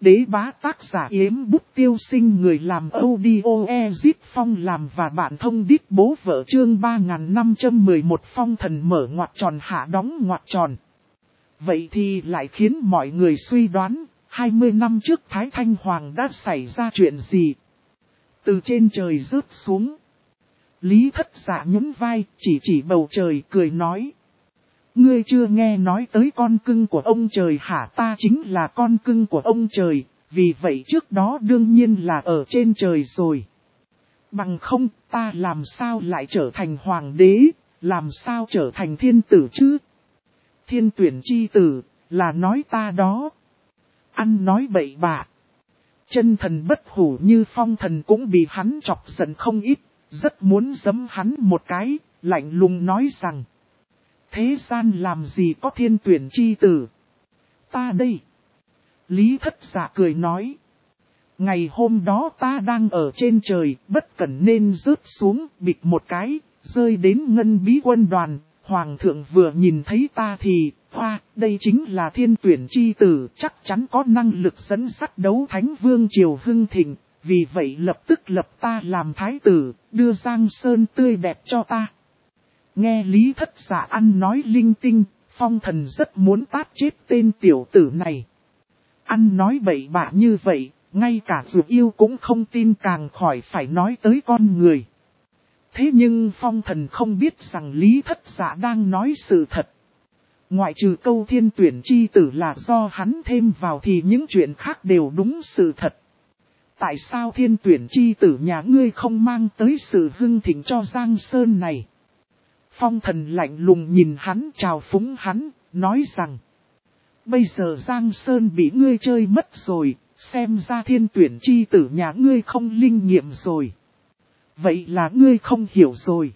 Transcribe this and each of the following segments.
Đế bá tác giả Yếm Bút Tiêu Sinh, người làm audio Ezip Phong làm và bạn thông đít bố vợ, chương 3511 phong thần mở ngoặc tròn hạ đóng ngoặc tròn. Vậy thì lại khiến mọi người suy đoán, 20 năm trước Thái Thanh Hoàng đã xảy ra chuyện gì? Từ trên trời rớt xuống. Lý Thất Dạ nhún vai, chỉ bầu trời cười nói. Ngươi chưa nghe nói tới con cưng của ông trời hả? Ta chính là con cưng của ông trời, vì vậy trước đó đương nhiên là ở trên trời rồi. Bằng không, ta làm sao lại trở thành hoàng đế, làm sao trở thành thiên tử chứ? Thiên tuyển chi tử, là nói ta đó. Ăn nói bậy bạ. Chân thần bất hủ như Phong Thần cũng bị hắn chọc giận không ít, rất muốn giẫm hắn một cái, lạnh lùng nói rằng. Thế gian làm gì có thiên tuyển chi tử? Ta đây. Lý Thất Dạ cười nói. Ngày hôm đó ta đang ở trên trời, bất cẩn nên rớt xuống, bịch một cái, rơi đến Ngân Bí Quân đoàn. Hoàng thượng vừa nhìn thấy ta thì, đây chính là thiên tuyển chi tử, chắc chắn có năng lực dẫn dắt đấu Thánh Vương triều hưng thịnh, vì vậy lập tức lập ta làm thái tử, đưa Giang Sơn tươi đẹp cho ta. Nghe Lý Thất Dạ ăn nói linh tinh, Phong Thần rất muốn tát chết tên tiểu tử này. Ăn nói bậy bạ như vậy, ngay cả Dược Yêu cũng không tin, càng khỏi phải nói tới con người. Thế nhưng Phong Thần không biết rằng Lý Thất Dạ đang nói sự thật. Ngoại trừ câu thiên tuyển chi tử là do hắn thêm vào thì những chuyện khác đều đúng sự thật. Tại sao thiên tuyển chi tử nhà ngươi không mang tới sự hưng thịnh cho Giang Sơn này? Phong Thần lạnh lùng nhìn hắn, chào phúng hắn, nói rằng. Bây giờ Giang Sơn bị ngươi chơi mất rồi, xem ra thiên tuyển chi tử nhà ngươi không linh nghiệm rồi. Vậy là ngươi không hiểu rồi.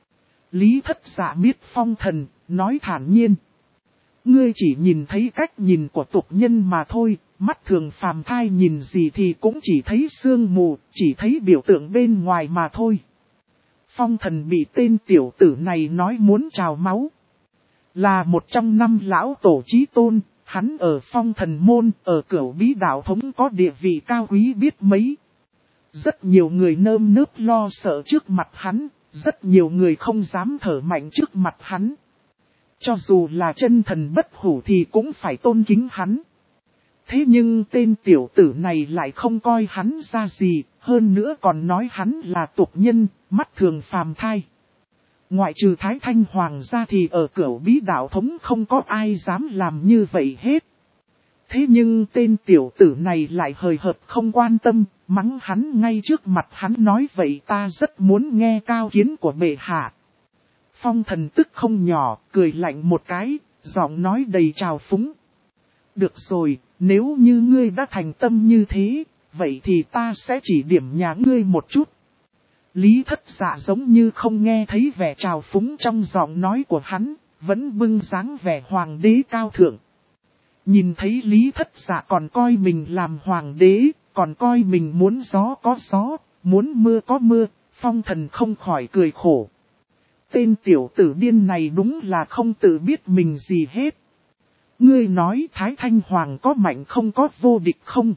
Lý Thất Dạ biết Phong Thần, nói thản nhiên. Ngươi chỉ nhìn thấy cách nhìn của tục nhân mà thôi, mắt thường phàm thai nhìn gì thì cũng chỉ thấy sương mù, chỉ thấy biểu tượng bên ngoài mà thôi. Phong Thần bị tên tiểu tử này nói muốn trào máu. Là một trong 5 lão tổ chí tôn, hắn ở Phong Thần môn, ở Cửu Bí đạo thống có địa vị cao quý biết mấy. Rất nhiều người nơm nớp lo sợ trước mặt hắn, rất nhiều người không dám thở mạnh trước mặt hắn. Cho dù là chân thần bất hủ thì cũng phải tôn kính hắn. Thế nhưng tên tiểu tử này lại không coi hắn ra gì, hơn nữa còn nói hắn là tục nhân, mắt thường phàm thai. Ngoại trừ Thái Thanh Hoàng ra thì ở Cửu Bí đạo thống không có ai dám làm như vậy hết. Thế nhưng tên tiểu tử này lại hời hợt không quan tâm, mắng hắn ngay trước mặt hắn, nói vậy ta rất muốn nghe cao kiến của bệ hạ. Phong Thần tức không nhỏ, cười lạnh một cái, giọng nói đầy trào phúng. Được rồi, nếu như ngươi đã thành tâm như thế, vậy thì ta sẽ chỉ điểm nhà ngươi một chút. Lý Thất Dạ giống như không nghe thấy vẻ trào phúng trong giọng nói của hắn, vẫn bưng dáng vẻ hoàng đế cao thượng. Nhìn thấy Lý Thất Dạ còn coi mình làm hoàng đế, còn coi mình muốn gió có gió, muốn mưa có mưa, Phong Thần không khỏi cười khổ. Tên tiểu tử điên này đúng là không tự biết mình gì hết. Ngươi nói Thái Thanh Hoàng có mạnh không, có vô địch không?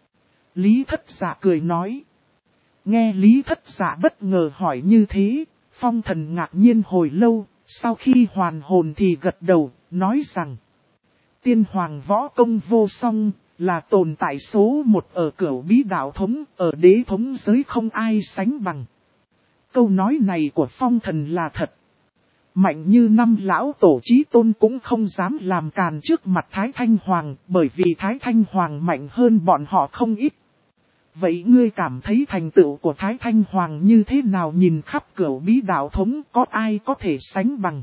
Lý Thất Dạ cười nói. Nghe Lý Thất Dạ bất ngờ hỏi như thế, Phong Thần ngạc nhiên hồi lâu, sau khi hoàn hồn thì gật đầu, nói rằng. Tiên Hoàng võ công vô song, là tồn tại số 1 ở Cửu Bí đạo thống, ở đế thống giới không ai sánh bằng. Câu nói này của Phong Thần là thật. Mạnh như 5 lão tổ chí tôn cũng không dám làm càn trước mặt Thái Thanh Hoàng, bởi vì Thái Thanh Hoàng mạnh hơn bọn họ không ít. Vậy ngươi cảm thấy thành tựu của Thái Thanh Hoàng như thế nào? Nhìn khắp Cửu Bí đạo thống có ai có thể sánh bằng?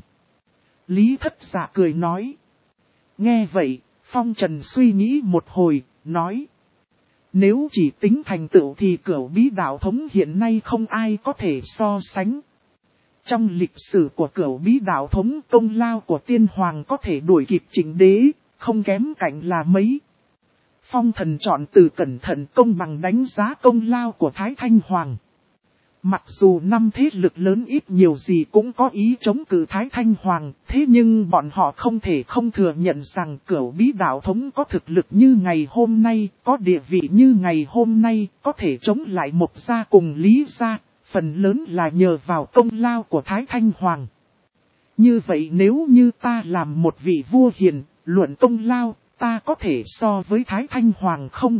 Lý Thất Dạ cười nói. Nghe vậy, Phong Trần suy nghĩ một hồi, nói. Nếu chỉ tính thành tựu thì Cửu Bí đạo thống hiện nay không ai có thể so sánh. Trong lịch sử của Cửu Bí đạo thống, công lao của Tiên Hoàng có thể đuổi kịp Trịnh Đế, không kém cạnh là mấy. Phong Thần chọn từ cẩn thận công bằng đánh giá công lao của Thái Thanh Hoàng. Mặc dù năm thế lực lớn ít nhiều gì cũng có ý chống cự Thái Thanh Hoàng, thế nhưng bọn họ không thể không thừa nhận rằng Cửu Bí đạo thống có thực lực như ngày hôm nay, có địa vị như ngày hôm nay, có thể chống lại Mộc gia cùng Lý gia, phần lớn là nhờ vào công lao của Thái Thanh Hoàng. Như vậy nếu như ta làm một vị vua hiền, luận công lao, ta có thể so với Thái Thanh Hoàng không?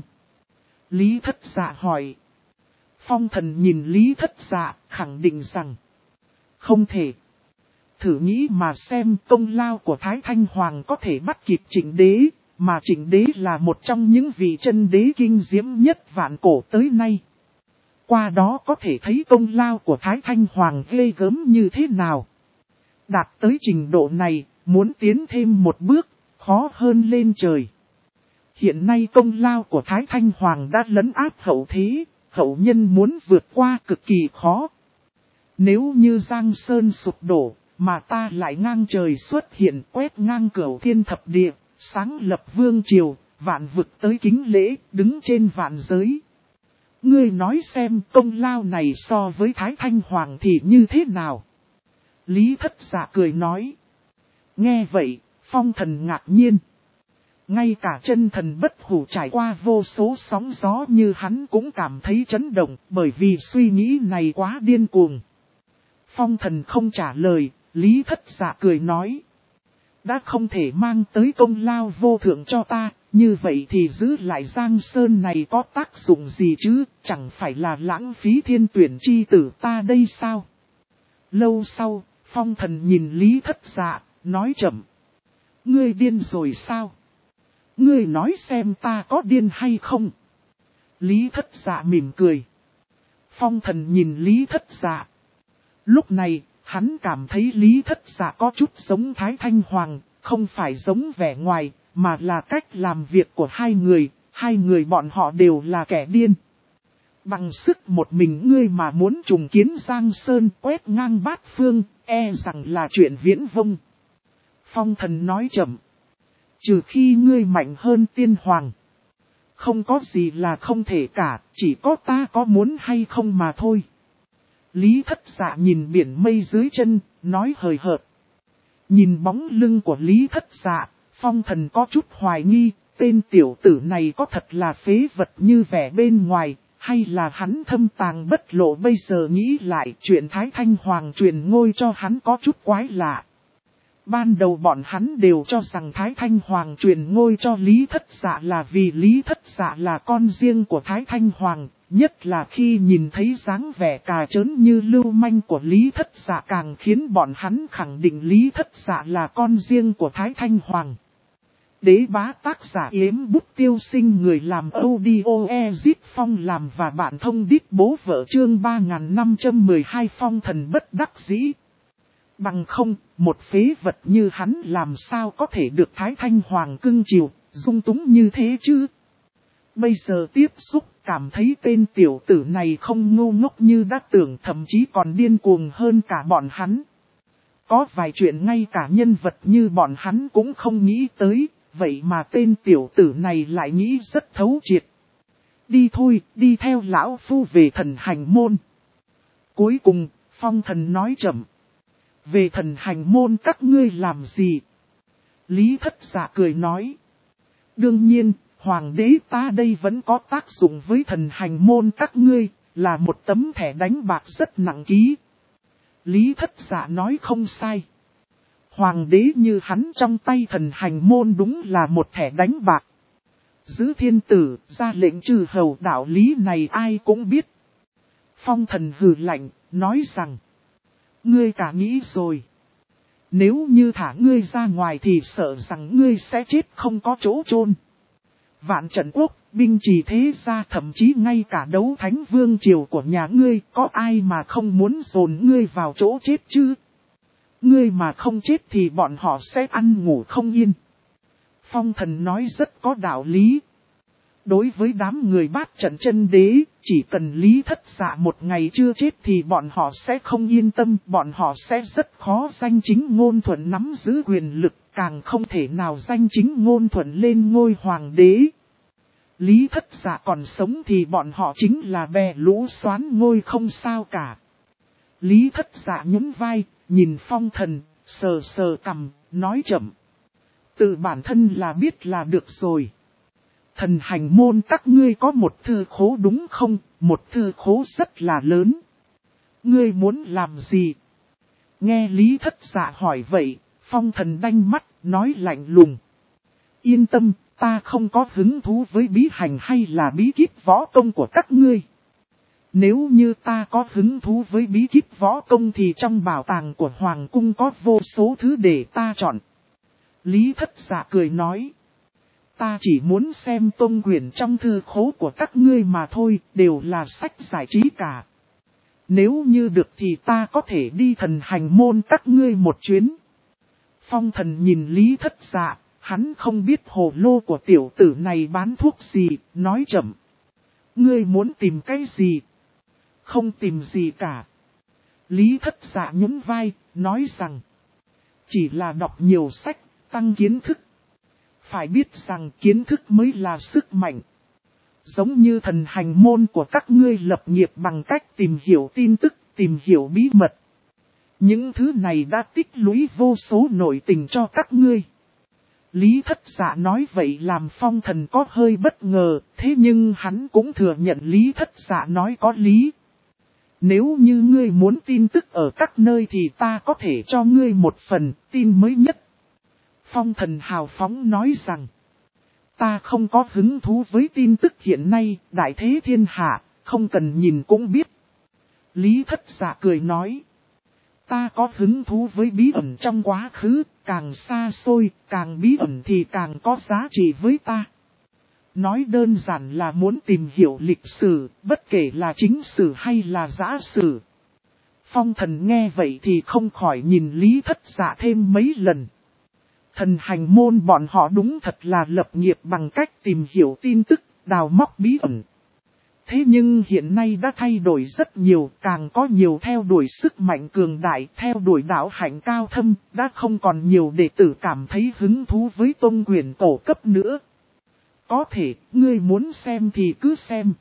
Lý Thất Dạ hỏi. Phong Thần nhìn Lý Thất Dạ, khẳng định rằng không thể. Thử nghĩ mà xem, công lao của Thái Thanh Hoàng có thể bắt kịp Trịnh Đế, mà Trịnh Đế là một trong những vị chân đế kinh diễm nhất vạn cổ tới nay. Qua đó có thể thấy công lao của Thái Thanh Hoàng ghê gớm như thế nào. Đạt tới trình độ này, muốn tiến thêm một bước, khó hơn lên trời. Hiện nay công lao của Thái Thanh Hoàng đã lấn áp hậu thế, hậu nhân muốn vượt qua cực kỳ khó. Nếu như Giang Sơn sụp đổ, mà ta lại ngang trời xuất hiện quét ngang cửu thiên thập địa, sáng lập vương triều, vạn vực tới kính lễ, đứng trên vạn giới. Ngươi nói xem công lao này so với Thái Thanh Hoàng thì như thế nào? Lý Thất Dạ cười nói. Nghe vậy, Phong Thần ngạc nhiên. Ngay cả chân thần bất hủ trải qua vô số sóng gió như hắn cũng cảm thấy chấn động bởi vì suy nghĩ này quá điên cuồng. Phong Thần không trả lời, Lý Thất Dạ cười nói. Đã không thể mang tới công lao vô thượng cho ta, như vậy thì giữ lại Giang Sơn này có tác dụng gì chứ, chẳng phải là lãng phí thiên tuyển chi tử ta đây sao? Lâu sau, Phong Thần nhìn Lý Thất Dạ, nói chậm. Ngươi điên rồi sao? Ngươi nói xem ta có điên hay không? Lý Thất Dạ mỉm cười. Phong Thần nhìn Lý Thất Dạ. Lúc này, hắn cảm thấy Lý Thất Dạ có chút giống Thái Thanh Hoàng, không phải giống vẻ ngoài, mà là cách làm việc của hai người bọn họ đều là kẻ điên. Bằng sức một mình ngươi mà muốn trùng kiến Giang Sơn quét ngang bát phương, e rằng là chuyện viễn vông. Phong Thần nói chậm. Trừ khi ngươi mạnh hơn tiên hoàng. Không có gì là không thể cả, chỉ có ta có muốn hay không mà thôi. Lý Thất Dạ nhìn biển mây dưới chân, nói hời hợt. Nhìn bóng lưng của Lý Thất Dạ, Phong Thần có chút hoài nghi, tên tiểu tử này có thật là phế vật như vẻ bên ngoài, hay là hắn thâm tàng bất lộ. Bây giờ nghĩ lại chuyện Thái Thanh Hoàng truyền ngôi cho hắn có chút quái lạ. Ban đầu bọn hắn đều cho rằng Thái Thanh Hoàng truyền ngôi cho Lý Thất Dạ là vì Lý Thất Dạ là con riêng của Thái Thanh Hoàng, nhất là khi nhìn thấy dáng vẻ cà trớn như lưu manh của Lý Thất Dạ càng khiến bọn hắn khẳng định Lý Thất Dạ là con riêng của Thái Thanh Hoàng. Đế bá tác giả Yếm Bút Tiêu Sinh, người làm audio Ezit Phong làm và bản thông đít bố vợ, chương 3512. Phong Thần bất đắc dĩ. Bằng không, một phế vật như hắn làm sao có thể được Thái Thanh Hoàng cưng chiều, dung túng như thế chứ? Bây giờ tiếp xúc, cảm thấy tên tiểu tử này không ngu ngốc như đã tưởng, thậm chí còn điên cuồng hơn cả bọn hắn. Có vài chuyện ngay cả nhân vật như bọn hắn cũng không nghĩ tới, vậy mà tên tiểu tử này lại nghĩ rất thấu triệt. Đi thôi, đi theo lão phu về Thần Hành môn. Cuối cùng, Phong Thần nói chậm. Về Thần Hành môn các ngươi làm gì? Lý Thất Dạ cười nói. Đương nhiên, Hoàng đế ta đây vẫn có tác dụng với Thần Hành môn các ngươi, là một tấm thẻ đánh bạc rất nặng ký. Lý Thất Dạ nói không sai. Hoàng đế như hắn trong tay Thần Hành môn đúng là một thẻ đánh bạc. Giữ thiên tử, ra lệnh trừ hầu, đạo lý này ai cũng biết. Phong Thần hừ lạnh, nói rằng. Ngươi cả nghĩ rồi. Nếu như thả ngươi ra ngoài thì sợ rằng ngươi sẽ chết không có chỗ chôn. Vạn Trận Quốc, binh trì thế gia, thậm chí ngay cả Đấu Thánh Vương triều của nhà ngươi, có ai mà không muốn dồn ngươi vào chỗ chết chứ? Ngươi mà không chết thì bọn họ sẽ ăn ngủ không yên. Phong Thần nói rất có đạo lý. Đối với đám người Bát Trận chân đế, chỉ cần Lý Thất Dạ một ngày chưa chết thì bọn họ sẽ không yên tâm, bọn họ sẽ rất khó danh chính ngôn thuận nắm giữ quyền lực, càng không thể nào danh chính ngôn thuận lên ngôi hoàng đế. Lý Thất Dạ còn sống thì bọn họ chính là bè lũ xoán ngôi không sao cả. Lý Thất Dạ nhún vai, nhìn Phong Thần, sờ sờ cằm, nói chậm. Tự bản thân là biết là được rồi. Thần hành môn các ngươi có một thư khố đúng không? Một thư khố rất là lớn. Ngươi muốn làm gì? Nghe Lý Thất Dạ hỏi vậy, Phong Thần đanh mắt, nói lạnh lùng. Yên tâm, ta không có hứng thú với bí hành hay là bí kíp võ công của các ngươi. Nếu như ta có hứng thú với bí kíp võ công thì trong bảo tàng của Hoàng cung có vô số thứ để ta chọn. Lý Thất Dạ cười nói. Ta chỉ muốn xem tông quyển trong thư khố của các ngươi mà thôi, đều là sách giải trí cả. Nếu như được thì ta có thể đi thần hành môn các ngươi một chuyến. Phong Thần nhìn Lý Thất Dạ, hắn không biết hồ lô của tiểu tử này bán thuốc gì, nói chậm. Ngươi muốn tìm cái gì? Không tìm gì cả. Lý Thất Dạ nhún vai, nói rằng. Chỉ là đọc nhiều sách, tăng kiến thức. Phải biết rằng kiến thức mới là sức mạnh. Giống như thần hành môn của các ngươi lập nghiệp bằng cách tìm hiểu tin tức, tìm hiểu bí mật. Những thứ này đã tích lũy vô số nội tình cho các ngươi. Lý Thất Dạ nói vậy làm Phong Thần có hơi bất ngờ, thế nhưng hắn cũng thừa nhận Lý Thất Dạ nói có lý. Nếu như ngươi muốn tin tức ở các nơi thì ta có thể cho ngươi một phần tin mới nhất. Phong Thần hào phóng nói rằng, ta không có hứng thú với tin tức hiện nay, đại thế thiên hạ, không cần nhìn cũng biết. Lý Thất Dạ cười nói, ta có hứng thú với bí ẩn trong quá khứ, càng xa xôi, càng bí ẩn thì càng có giá trị với ta. Nói đơn giản là muốn tìm hiểu lịch sử, bất kể là chính sử hay là giả sử. Phong Thần nghe vậy thì không khỏi nhìn Lý Thất Dạ thêm mấy lần. Thần hành môn bọn họ đúng thật là lập nghiệp bằng cách tìm hiểu tin tức, đào móc bí ẩn. Thế nhưng hiện nay đã thay đổi rất nhiều, càng có nhiều theo đuổi sức mạnh cường đại, theo đuổi đạo hạnh cao thâm, đã không còn nhiều đệ tử cảm thấy hứng thú với tông quyền cổ cấp nữa. Có thể, ngươi muốn xem thì cứ xem.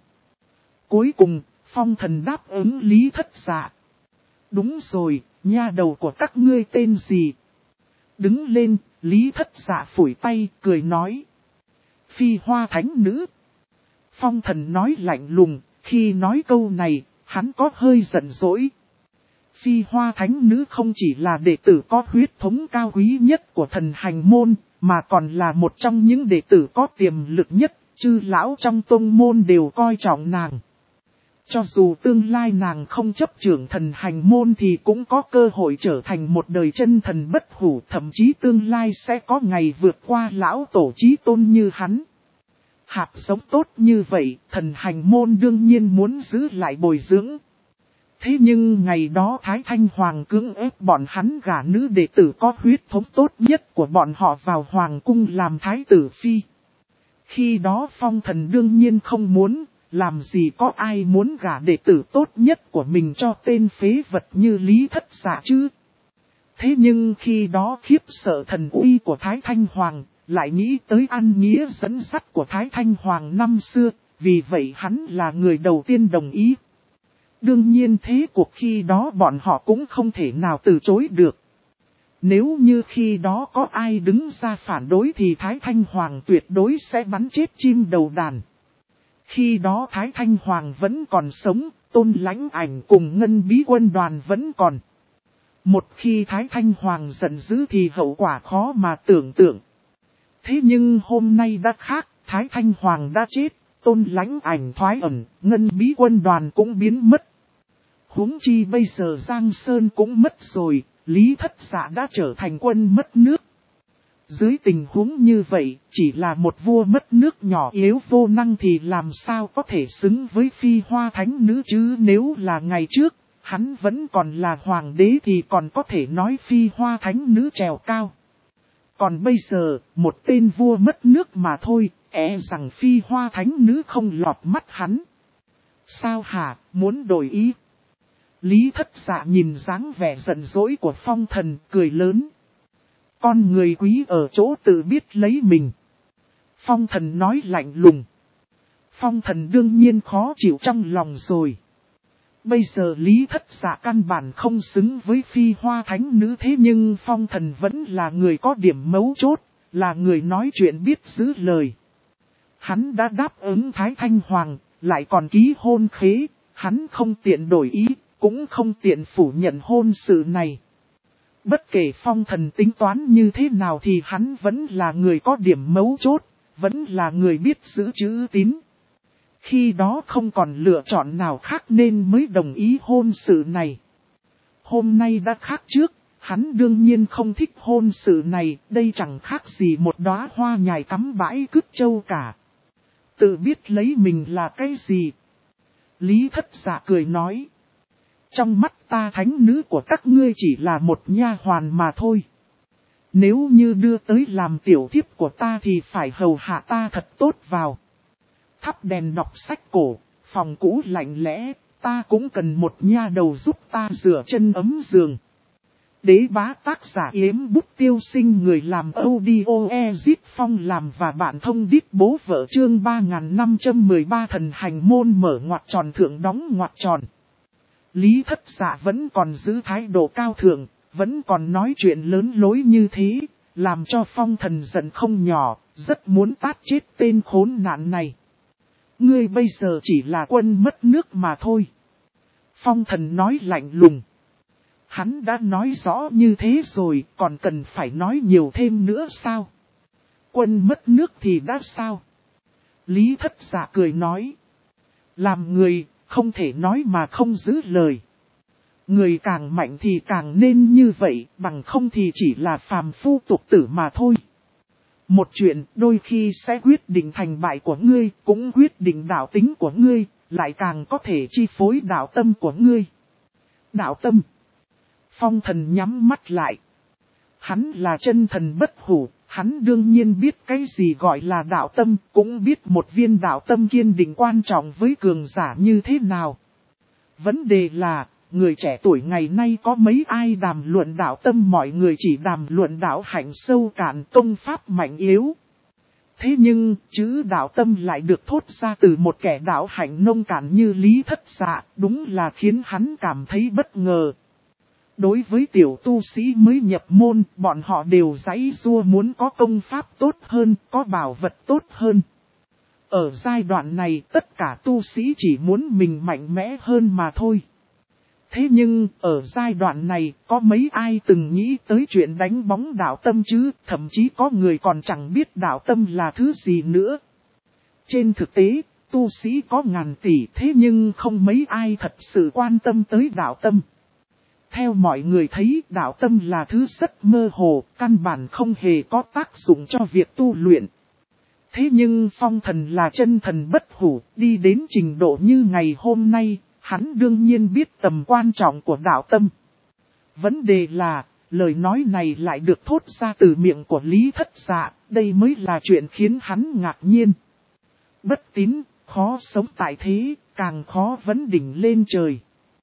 Cuối cùng, Phong Thần đáp ứng Lý Thất Dạ. Đúng rồi, nha đầu của các ngươi tên gì? Đứng lên, Lý Thất Dạ phủi tay, cười nói. Phi Hoa Thánh Nữ. Phong Thần nói lạnh lùng, khi nói câu này, hắn có hơi giận dỗi. Phi Hoa Thánh Nữ không chỉ là đệ tử có huyết thống cao quý nhất của thần hành môn, mà còn là một trong những đệ tử có tiềm lực nhất, chư lão trong tông môn đều coi trọng nàng. Cho dù tương lai nàng không chấp trưởng thần hành môn thì cũng có cơ hội trở thành một đời chân thần bất hủ, thậm chí tương lai sẽ có ngày vượt qua lão tổ chí tôn như hắn. Hạt giống tốt như vậy, thần hành môn đương nhiên muốn giữ lại bồi dưỡng. Thế nhưng ngày đó Thái Thanh Hoàng cưỡng ép bọn hắn gả nữ đệ tử có huyết thống tốt nhất của bọn họ vào Hoàng cung làm Thái tử Phi. Khi đó Phong Thần đương nhiên không muốn, làm gì có ai muốn gả đệ tử tốt nhất của mình cho tên phế vật như Lý Thất Dạ chứ. Thế nhưng khi đó khiếp sợ thần uy của Thái Thanh Hoàng, lại nghĩ tới ăn nghĩa dẫn dắt của Thái Thanh Hoàng năm xưa, vì vậy hắn là người đầu tiên đồng ý. Đương nhiên thế cuộc khi đó bọn họ cũng không thể nào từ chối được. Nếu như khi đó có ai đứng ra phản đối thì Thái Thanh Hoàng tuyệt đối sẽ bắn chết chim đầu đàn. Khi đó Thái Thanh Hoàng vẫn còn sống, Tôn Lãnh Ảnh cùng Ngân Bí Quân đoàn vẫn còn. Một khi Thái Thanh Hoàng giận dữ thì hậu quả khó mà tưởng tượng. Thế nhưng hôm nay đã khác, Thái Thanh Hoàng đã chết, Tôn Lãnh Ảnh thoái ẩn, Ngân Bí Quân đoàn cũng biến mất. Huống chi bây giờ Giang Sơn cũng mất rồi, Lý Thất Dạ đã trở thành quân mất nước. Dưới tình huống như vậy, chỉ là một vua mất nước nhỏ yếu vô năng thì làm sao có thể xứng với Phi Hoa Thánh Nữ chứ. Nếu là ngày trước, hắn vẫn còn là hoàng đế thì còn có thể nói Phi Hoa Thánh Nữ trèo cao. Còn bây giờ, một tên vua mất nước mà thôi, rằng Phi Hoa Thánh Nữ không lọt mắt hắn. Sao hả, muốn đổi ý? Lý Thất Dạ nhìn dáng vẻ giận dỗi của Phong Thần, cười lớn. Con người quý ở chỗ tự biết lấy mình. Phong Thần nói lạnh lùng. Phong Thần đương nhiên khó chịu trong lòng rồi. Bây giờ Lý Thất Dạ căn bản không xứng với Phi Hoa Thánh Nữ, thế nhưng Phong Thần vẫn là người có điểm mấu chốt, là người nói chuyện biết giữ lời. Hắn đã đáp ứng Thái Thanh Hoàng, lại còn ký hôn khế, hắn không tiện đổi ý, cũng không tiện phủ nhận hôn sự này. Bất kể Phong Thần tính toán như thế nào thì hắn vẫn là người có điểm mấu chốt, vẫn là người biết giữ chữ tín. Khi đó không còn lựa chọn nào khác nên mới đồng ý hôn sự này. Hôm nay đã khác trước, hắn đương nhiên không thích hôn sự này, đây chẳng khác gì một đóa hoa nhài cắm bãi cứt châu cả. Tự biết lấy mình là cái gì? Lý Thất Dạ cười nói. Trong mắt ta thánh nữ của các ngươi chỉ là một nha hoàn mà thôi. Nếu như đưa tới làm tiểu thiếp của ta thì phải hầu hạ ta thật tốt vào. Thắp đèn đọc sách cổ, phòng cũ lạnh lẽ, ta cũng cần một nha đầu giúp ta rửa chân ấm giường. Đế bá tác giả Yếm Bút Tiêu Sinh, người làm audio Ezit Phong làm và bạn thông đít bố vợ, chương 3513 thần hành môn mở ngoặc tròn thượng đóng ngoặc tròn. Lý Thất Dạ vẫn còn giữ thái độ cao thượng, vẫn còn nói chuyện lớn lối như thế, làm cho Phong Thần giận không nhỏ, rất muốn tát chết tên khốn nạn này. Ngươi bây giờ chỉ là quân mất nước mà thôi. Phong Thần nói lạnh lùng. Hắn đã nói rõ như thế rồi, còn cần phải nói nhiều thêm nữa sao? Quân mất nước thì đã sao? Lý Thất Dạ cười nói. Làm người, không thể nói mà không giữ lời. Người càng mạnh thì càng nên như vậy, bằng không thì chỉ là phàm phu tục tử mà thôi. Một chuyện đôi khi sẽ quyết định thành bại của ngươi, cũng quyết định đạo tính của ngươi, lại càng có thể chi phối đạo tâm của ngươi. Đạo tâm. Phong Thần nhắm mắt lại. Hắn là chân thần bất hủ, hắn đương nhiên biết cái gì gọi là đạo tâm, cũng biết một viên đạo tâm kiên định quan trọng với cường giả như thế nào. Vấn đề là, người trẻ tuổi ngày nay có mấy ai đàm luận đạo tâm, mọi người chỉ đàm luận đạo hạnh sâu cạn, công pháp mạnh yếu. Thế nhưng, chữ đạo tâm lại được thốt ra từ một kẻ đạo hạnh nông cạn như Lý Thất Dạ, đúng là khiến hắn cảm thấy bất ngờ. Đối với tiểu tu sĩ mới nhập môn, bọn họ đều giãy giụa muốn có công pháp tốt hơn, có bảo vật tốt hơn. Ở giai đoạn này, tất cả tu sĩ chỉ muốn mình mạnh mẽ hơn mà thôi. Thế nhưng, ở giai đoạn này, có mấy ai từng nghĩ tới chuyện đánh bóng đạo tâm chứ, thậm chí có người còn chẳng biết đạo tâm là thứ gì nữa. Trên thực tế, tu sĩ có ngàn tỷ, thế nhưng không mấy ai thật sự quan tâm tới đạo tâm. Theo mọi người thấy, đạo tâm là thứ rất mơ hồ, căn bản không hề có tác dụng cho việc tu luyện. Thế nhưng Phong Thần là chân thần bất hủ, đi đến trình độ như ngày hôm nay, hắn đương nhiên biết tầm quan trọng của đạo tâm. Vấn đề là, lời nói này lại được thốt ra từ miệng của Lý Thất Dạ, đây mới là chuyện khiến hắn ngạc nhiên. Bất tín, khó sống tại thế, càng khó vấn đỉnh lên trời.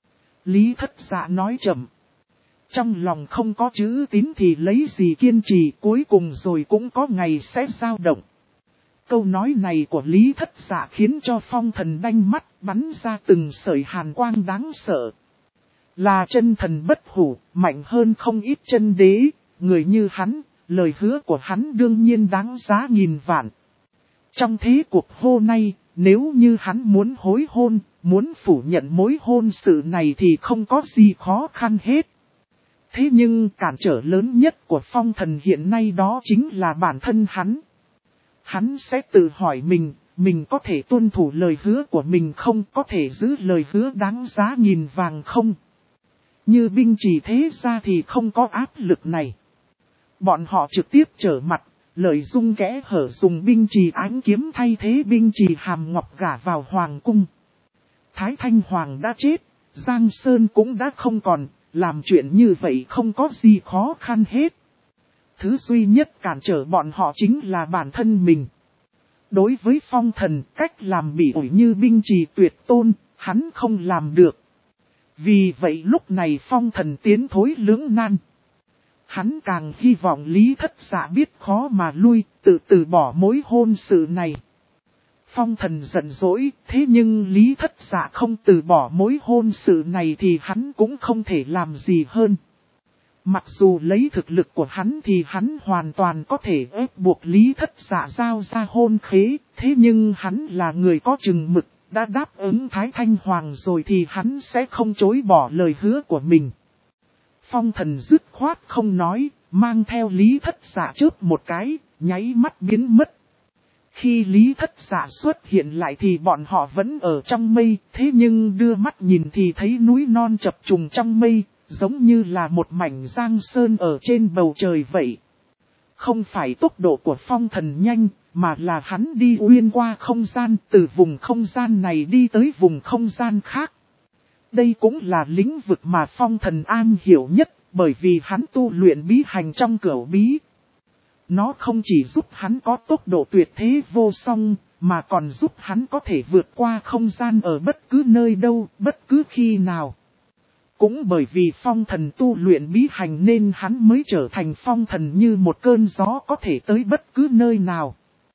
Lý Thất Dạ nói chậm. Trong lòng không có chữ tín thì lấy gì kiên trì, cuối cùng rồi cũng có ngày sẽ dao động. Câu nói này của Lý Thất Dạ khiến cho Phong Thần đanh mắt, bắn ra từng sợi hàn quang đáng sợ. Là chân thần bất hủ, mạnh hơn không ít chân đế, người như hắn, lời hứa của hắn đương nhiên đáng giá nghìn vạn. Trong thế cuộc hôn nay, nếu như hắn muốn hối hôn, muốn phủ nhận mối hôn sự này thì không có gì khó khăn hết. Thế nhưng cản trở lớn nhất của Phong Thần hiện nay đó chính là bản thân hắn. Hắn sẽ tự hỏi mình có thể tuân thủ lời hứa của mình không, có thể giữ lời hứa đáng giá nghìn vàng không. Như binh trì thế ra thì không có áp lực này. Bọn họ trực tiếp trở mặt, lợi dụng kẽ hở dùng binh trì ánh kiếm thay thế binh trì hàm ngọc gả vào hoàng cung. Thái Thanh Hoàng đã chết, Giang Sơn cũng đã không còn, làm chuyện như vậy không có gì khó khăn hết. Thứ duy nhất cản trở bọn họ chính là bản thân mình. Đối với Phong Thần, cách làm bị ổi như binh trì tuyệt tôn, hắn không làm được. Vì vậy lúc này Phong Thần tiến thối lưỡng nan. Hắn càng hy vọng Lý Thất Dạ biết khó mà lui, từ bỏ mối hôn sự này. Phong Thần giận dỗi, thế nhưng Lý Thất Dạ không từ bỏ mối hôn sự này thì hắn cũng không thể làm gì hơn. Mặc dù lấy thực lực của hắn thì hắn hoàn toàn có thể ép buộc Lý Thất Dạ giao ra hôn khế, thế nhưng hắn là người có chừng mực, đã đáp ứng Thái Thanh Hoàng rồi thì hắn sẽ không chối bỏ lời hứa của mình. Phong Thần dứt khoát không nói, mang theo Lý Thất Dạ chớp một cái, nháy mắt biến mất. Khi Lý Thất Dạ xuất hiện lại thì bọn họ vẫn ở trong mây, thế nhưng đưa mắt nhìn thì thấy núi non chập trùng trong mây, giống như là một mảnh giang sơn ở trên bầu trời vậy. Không phải tốc độ của Phong Thần nhanh, mà là hắn đi uyên qua không gian, từ vùng không gian này đi tới vùng không gian khác. Đây cũng là lĩnh vực mà Phong Thần am hiểu nhất, bởi vì hắn tu luyện bí hành trong cửu bí. Nó không chỉ giúp hắn có tốc độ tuyệt thế vô song, mà còn giúp hắn có thể vượt qua không gian ở bất cứ nơi đâu, bất cứ khi nào. Cũng bởi vì Phong Thần tu luyện bí hành nên hắn mới trở thành Phong Thần như một cơn gió có thể tới bất cứ nơi nào.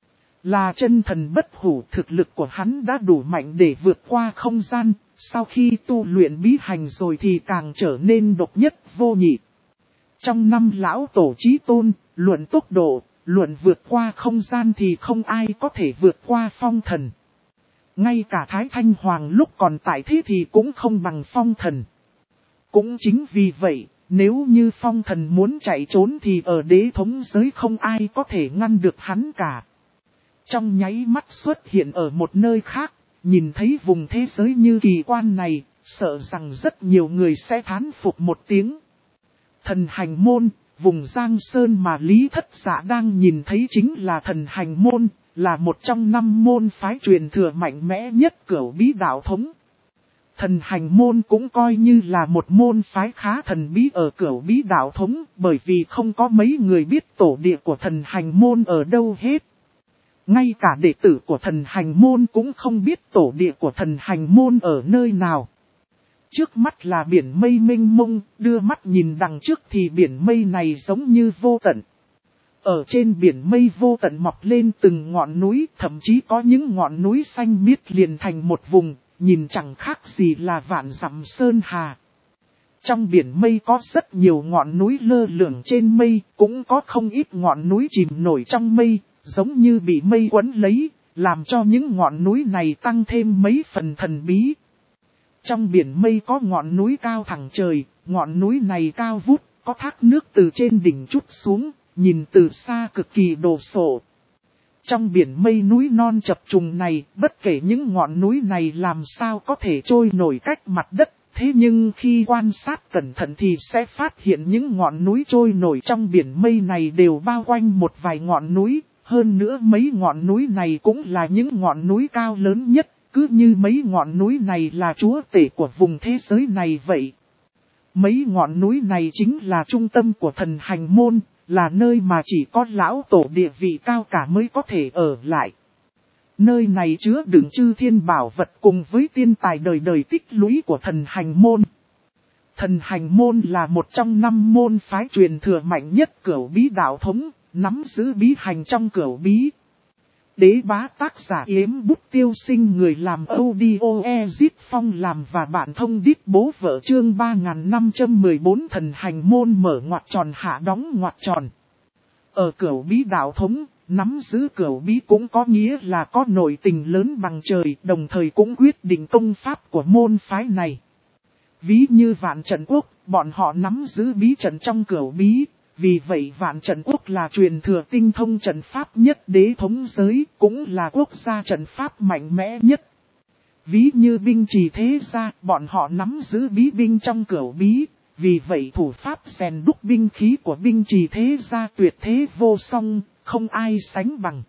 Là chân thần bất hủ, thực lực của hắn đã đủ mạnh để vượt qua không gian, sau khi tu luyện bí hành rồi thì càng trở nên độc nhất vô nhị. Trong năm lão tổ chí tôn, luận tốc độ, luận vượt qua không gian thì không ai có thể vượt qua Phong Thần. Ngay cả Thái Thanh Hoàng lúc còn tại thế thì cũng không bằng Phong Thần. Cũng chính vì vậy, nếu như Phong Thần muốn chạy trốn thì ở đế thống giới không ai có thể ngăn được hắn cả. Trong nháy mắt xuất hiện ở một nơi khác, nhìn thấy vùng thế giới như kỳ quan này, sợ rằng rất nhiều người sẽ thán phục một tiếng. Thần Hành Môn, vùng Giang Sơn mà Lý Thất Dạ đang nhìn thấy chính là Thần Hành Môn, là một trong 5 môn phái truyền thừa mạnh mẽ nhất cửu bí đạo thống. Thần Hành Môn cũng coi như là một môn phái khá thần bí ở cửu bí đạo thống, bởi vì không có mấy người biết tổ địa của Thần Hành Môn ở đâu hết. Ngay cả đệ tử của Thần Hành Môn cũng không biết tổ địa của Thần Hành Môn ở nơi nào. Trước mắt là biển mây mênh mông, đưa mắt nhìn đằng trước thì biển mây này giống như vô tận. Ở trên biển mây vô tận mọc lên từng ngọn núi, thậm chí có những ngọn núi xanh biếc liền thành một vùng, nhìn chẳng khác gì là vạn dặm sơn hà. Trong biển mây có rất nhiều ngọn núi lơ lửng trên mây, cũng có không ít ngọn núi chìm nổi trong mây, giống như bị mây quấn lấy, làm cho những ngọn núi này tăng thêm mấy phần thần bí. Trong biển mây có ngọn núi cao thẳng trời, ngọn núi này cao vút, có thác nước từ trên đỉnh trút xuống, nhìn từ xa cực kỳ đồ sộ. Trong biển mây núi non chập trùng này, bất kể những ngọn núi này làm sao có thể trôi nổi cách mặt đất, thế nhưng khi quan sát cẩn thận thì sẽ phát hiện những ngọn núi trôi nổi trong biển mây này đều bao quanh một vài ngọn núi, hơn nữa mấy ngọn núi này cũng là những ngọn núi cao lớn nhất. Cứ như mấy ngọn núi này là chúa tể của vùng thế giới này vậy. Mấy ngọn núi này chính là trung tâm của Thần Hành Môn, là nơi mà chỉ có lão tổ địa vị cao cả mới có thể ở lại. Nơi này chứa đựng chư thiên bảo vật cùng với tiên tài đời đời tích lũy của Thần Hành Môn. Thần Hành Môn là một trong 5 môn phái truyền thừa mạnh nhất cửu bí đạo thống, nắm giữ bí hành trong cửu bí. Đế bá tác giả Yếm Bút Tiêu Sinh, người làm audio Ezit Phong làm và bạn thông đít bố vợ, chương 3514 Thần Hành Môn mở ngoặc tròn hạ đóng ngoặc tròn. Ở cửu bí đạo thống, nắm giữ cửu bí cũng có nghĩa là có nội tình lớn bằng trời, đồng thời cũng quyết định công pháp của môn phái này. Ví như Vạn Trận Quốc, bọn họ nắm giữ bí trận trong cửu bí. Vì vậy Vạn Trận Quốc là truyền thừa tinh thông trận pháp nhất đế thống giới, cũng là quốc gia trận pháp mạnh mẽ nhất. Ví như Binh Trì Thế Gia, bọn họ nắm giữ bí binh trong cửu bí, vì vậy thủ pháp rèn đúc binh khí của Binh Trì Thế Gia tuyệt thế vô song, không ai sánh bằng.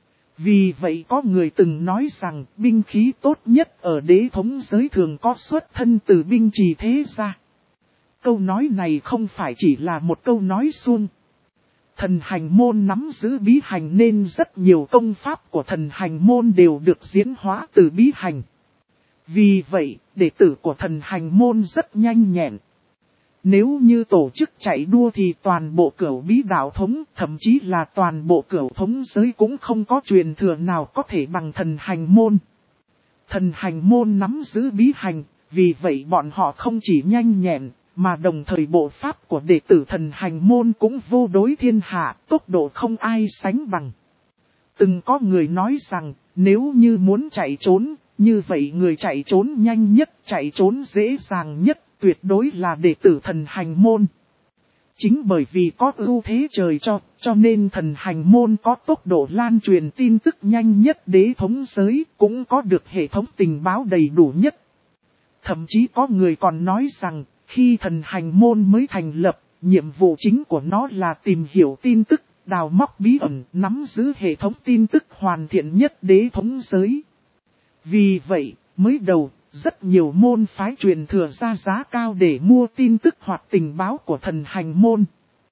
Vì vậy có người từng nói rằng binh khí tốt nhất ở đế thống giới thường có xuất thân từ Binh Trì Thế Gia. Câu nói này không phải chỉ là một câu nói suông. Thần Hành Môn nắm giữ bí hành nên rất nhiều công pháp của Thần Hành Môn đều được diễn hóa từ bí hành. Vì vậy, đệ tử của Thần Hành Môn rất nhanh nhẹn. Nếu như tổ chức chạy đua thì toàn bộ cửu bí đạo thống, thậm chí là toàn bộ cửu thống giới cũng không có truyền thừa nào có thể bằng thần hành môn. Thần hành môn nắm giữ bí hành, vì vậy bọn họ không chỉ nhanh nhẹn, mà đồng thời bộ pháp của đệ tử thần hành môn cũng vô đối thiên hạ, tốc độ không ai sánh bằng. Từng có người nói rằng, nếu như muốn chạy trốn, như vậy người chạy trốn nhanh nhất, chạy trốn dễ dàng nhất, tuyệt đối là đệ tử thần hành môn. Chính bởi vì có ưu thế trời cho nên thần hành môn có tốc độ lan truyền tin tức nhanh nhất đế thống giới, cũng có được hệ thống tình báo đầy đủ nhất. Thậm chí có người còn nói rằng, khi thần hành môn mới thành lập, nhiệm vụ chính của nó là tìm hiểu tin tức, đào móc bí ẩn, nắm giữ hệ thống tin tức hoàn thiện nhất đế thống giới. Vì vậy, mới đầu, rất nhiều môn phái truyền thừa ra giá cao để mua tin tức hoặc tình báo của thần hành môn.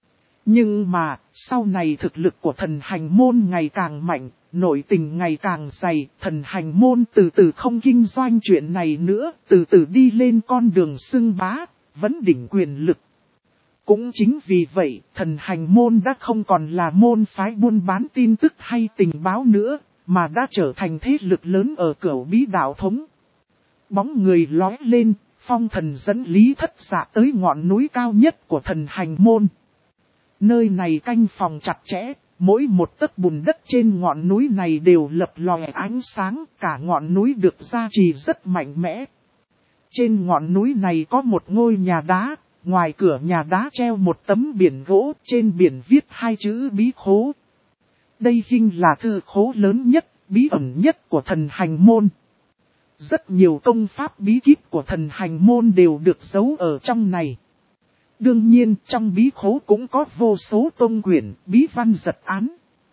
Nhưng mà, sau này thực lực của thần hành môn ngày càng mạnh, nội tình ngày càng dày, thần hành môn từ từ không kinh doanh chuyện này nữa, từ từ đi lên con đường xưng bá, vấn đỉnh quyền lực. Cũng chính vì vậy, thần hành môn đã không còn là môn phái buôn bán tin tức hay tình báo nữa, mà đã trở thành thế lực lớn ở cửu bí đạo thống. Bóng người lói lên, Phong Thần dẫn Lý Thất Dạ tới ngọn núi cao nhất của thần hành môn. Nơi này canh phòng chặt chẽ, mỗi một tấc bùn đất trên ngọn núi này đều lập lòe ánh sáng, cả ngọn núi được gia trì rất mạnh mẽ. Trên ngọn núi này có một ngôi nhà đá, ngoài cửa nhà đá treo một tấm biển gỗ, trên biển viết hai chữ bí khố. Đây hình là thư khố lớn nhất, bí ẩn nhất của thần hành môn. Rất nhiều công pháp bí kíp của thần hành môn đều được giấu ở trong này. Đương nhiên, trong bí khố cũng có vô số tông quyển, bí văn giật án.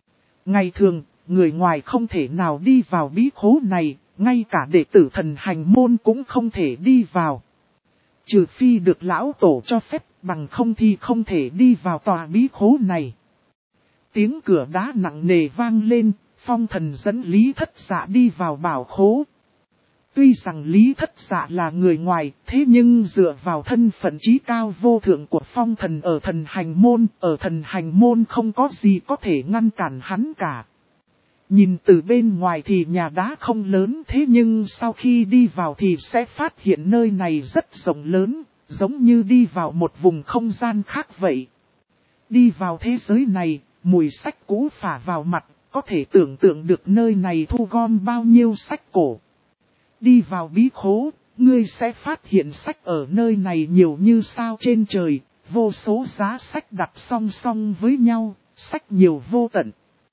Ngày thường, người ngoài không thể nào đi vào bí khố này, ngay cả đệ tử thần hành môn cũng không thể đi vào. Trừ phi được lão tổ cho phép, bằng không thì không thể đi vào tòa bí khố này. Tiếng cửa đá nặng nề vang lên, Phong Thần dẫn Lý Thất Dạ đi vào bảo khố. Tuy rằng Lý Thất Dạ là người ngoài, thế nhưng dựa vào thân phận trí cao vô thượng của Phong Thần ở thần hành môn không có gì có thể ngăn cản hắn cả. Nhìn từ bên ngoài thì nhà đá không lớn, thế nhưng sau khi đi vào thì sẽ phát hiện nơi này rất rộng lớn, giống như đi vào một vùng không gian khác vậy. Đi vào thế giới này, mùi sách cũ phả vào mặt, có thể tưởng tượng được nơi này thu gom bao nhiêu sách cổ. Đi vào bí khố, ngươi sẽ phát hiện sách ở nơi này nhiều như sao trên trời, vô số giá sách đặt song song với nhau, sách nhiều vô tận.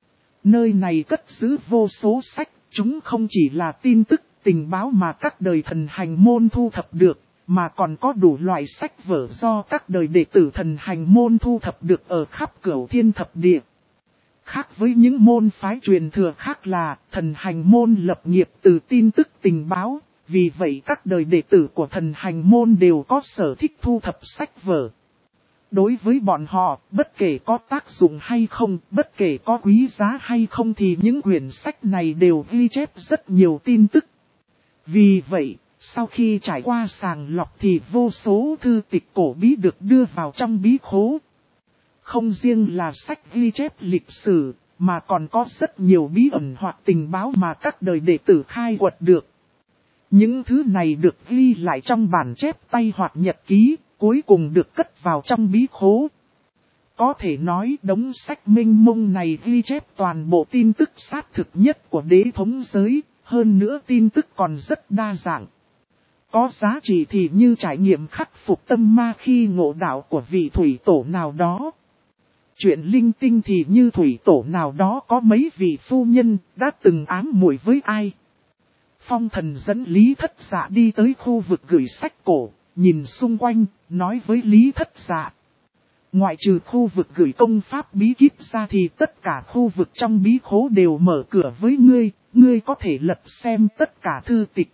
Nơi này cất giữ vô số sách, chúng không chỉ là tin tức, tình báo mà các đời thần hành môn thu thập được, mà còn có đủ loại sách vở do các đời đệ tử thần hành môn thu thập được ở khắp cửu thiên thập địa. Khác với những môn phái truyền thừa khác là thần hành môn lập nghiệp từ tin tức tình báo, vì vậy các đời đệ tử của thần hành môn đều có sở thích thu thập sách vở. Đối với bọn họ, bất kể có tác dụng hay không, bất kể có quý giá hay không thì những quyển sách này đều ghi chép rất nhiều tin tức. Vì vậy, sau khi trải qua sàng lọc thì vô số thư tịch cổ bí được đưa vào trong bí khố. Không riêng là sách ghi chép lịch sử, mà còn có rất nhiều bí ẩn hoặc tình báo mà các đời đệ tử khai quật được. Những thứ này được ghi lại trong bản chép tay hoặc nhật ký, cuối cùng được cất vào trong bí khố. Có thể nói đống sách minh mông này ghi chép toàn bộ tin tức xác thực nhất của đế thống giới, hơn nữa tin tức còn rất đa dạng. Có giá trị thì như trải nghiệm khắc phục tâm ma khi ngộ đạo của vị thủy tổ nào đó. Chuyện linh tinh thì như thủy tổ nào đó có mấy vị phu nhân đã từng ám muội với ai. Phong Thần dẫn Lý Thất Dạ đi tới khu vực gửi sách cổ, nhìn xung quanh, nói với Lý Thất Dạ. Ngoại trừ khu vực gửi công pháp bí kíp ra thì tất cả khu vực trong bí khố đều mở cửa với ngươi có thể lật xem tất cả thư tịch.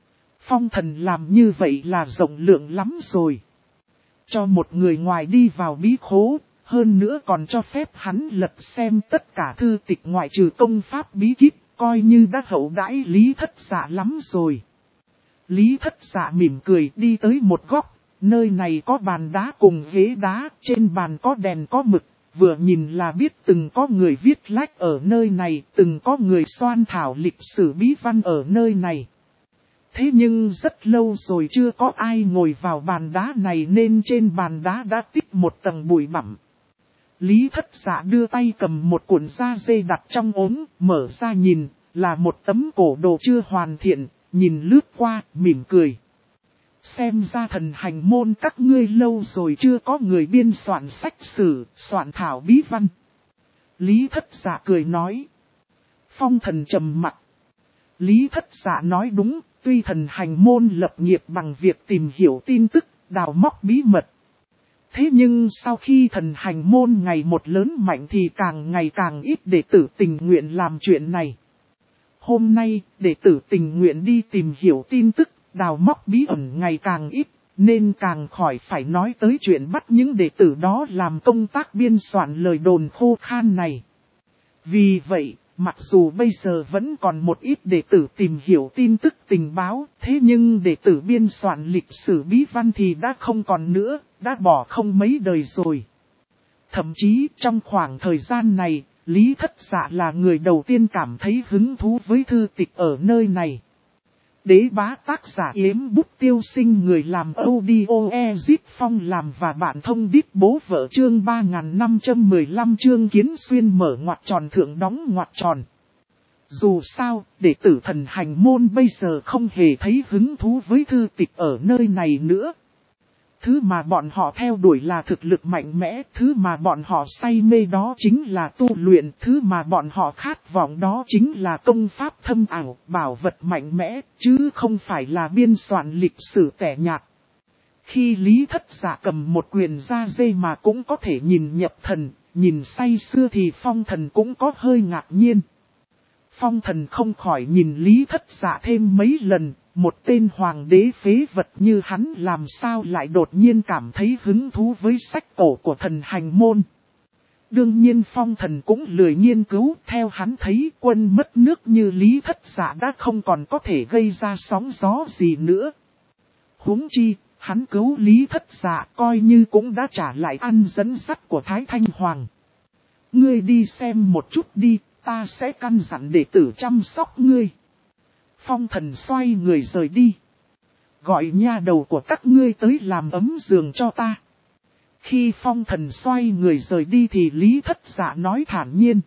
Phong Thần làm như vậy là rộng lượng lắm rồi. Cho một người ngoài đi vào bí khố, hơn nữa còn cho phép hắn lật xem tất cả thư tịch ngoại trừ công pháp bí kíp, coi như đã hậu đãi Lý Thất Dạ lắm rồi. Lý Thất Dạ mỉm cười đi tới một góc, nơi này có bàn đá cùng ghế đá, trên bàn có đèn có mực, vừa nhìn là biết từng có người viết lách ở nơi này, từng có người soan thảo lịch sử bí văn ở nơi này. Thế nhưng rất lâu rồi chưa có ai ngồi vào bàn đá này nên trên bàn đá đã tích một tầng bụi bặm. Lý Thất Dạ đưa tay cầm một cuộn da dê đặt trong ống, mở ra nhìn, là một tấm cổ đồ chưa hoàn thiện, nhìn lướt qua, mỉm cười. Xem ra thần hành môn các ngươi lâu rồi chưa có người biên soạn sách sử, soạn thảo bí văn. Lý Thất Dạ cười nói. Phong Thần trầm mặt. Lý Thất Dạ nói đúng, tuy thần hành môn lập nghiệp bằng việc tìm hiểu tin tức, đào móc bí mật. Thế nhưng sau khi thần hành môn ngày một lớn mạnh thì càng ngày càng ít đệ tử tình nguyện làm chuyện này. Hôm nay, đệ tử tình nguyện đi tìm hiểu tin tức, đào móc bí ẩn ngày càng ít, nên càng khỏi phải nói tới chuyện bắt những đệ tử đó làm công tác biên soạn lời đồn khô khan này. Vì vậy, mặc dù bây giờ vẫn còn một ít đệ tử tìm hiểu tin tức tình báo, thế nhưng đệ tử biên soạn lịch sử bí văn thì đã không còn nữa, đã bỏ không mấy đời rồi. Thậm chí trong khoảng thời gian này, Lý Thất Dạ là người đầu tiên cảm thấy hứng thú với thư tịch ở nơi này. Đế bá tác giả Yếm Bút Tiêu Sinh, người làm audio Ezip Phong làm và bạn thông đít bố vợ, chương 3515 chương Kiến Xuyên mở ngoặc tròn thượng đóng ngoặc tròn. Dù sao, đệ tử thần hành môn bây giờ không hề thấy hứng thú với thư tịch ở nơi này nữa. Thứ mà bọn họ theo đuổi là thực lực mạnh mẽ, thứ mà bọn họ say mê đó chính là tu luyện, thứ mà bọn họ khát vọng đó chính là công pháp thâm ảo, bảo vật mạnh mẽ, chứ không phải là biên soạn lịch sử tẻ nhạt. Khi Lý Thất Dạ cầm một quyền da dê mà cũng có thể nhìn nhập thần, nhìn say sưa thì Phong Thần cũng có hơi ngạc nhiên. Phong Thần không khỏi nhìn Lý Thất Dạ thêm mấy lần. Một tên hoàng đế phế vật như hắn làm sao lại đột nhiên cảm thấy hứng thú với sách cổ của thần hành môn. Đương nhiên Phong Thần cũng lười nghiên cứu, theo hắn thấy quân mất nước như Lý Thất Dạ đã không còn có thể gây ra sóng gió gì nữa. Huống chi, hắn cứu Lý Thất Dạ coi như cũng đã trả lại ăn dẫn sắt của Thái Thanh Hoàng. Ngươi đi xem một chút đi, ta sẽ căn dặn đệ tử chăm sóc ngươi. Phong Thần xoay người rời đi. Gọi nha đầu của các ngươi tới làm ấm giường cho ta. Khi Phong Thần xoay người rời đi thì Lý Thất Dạ nói thản nhiên.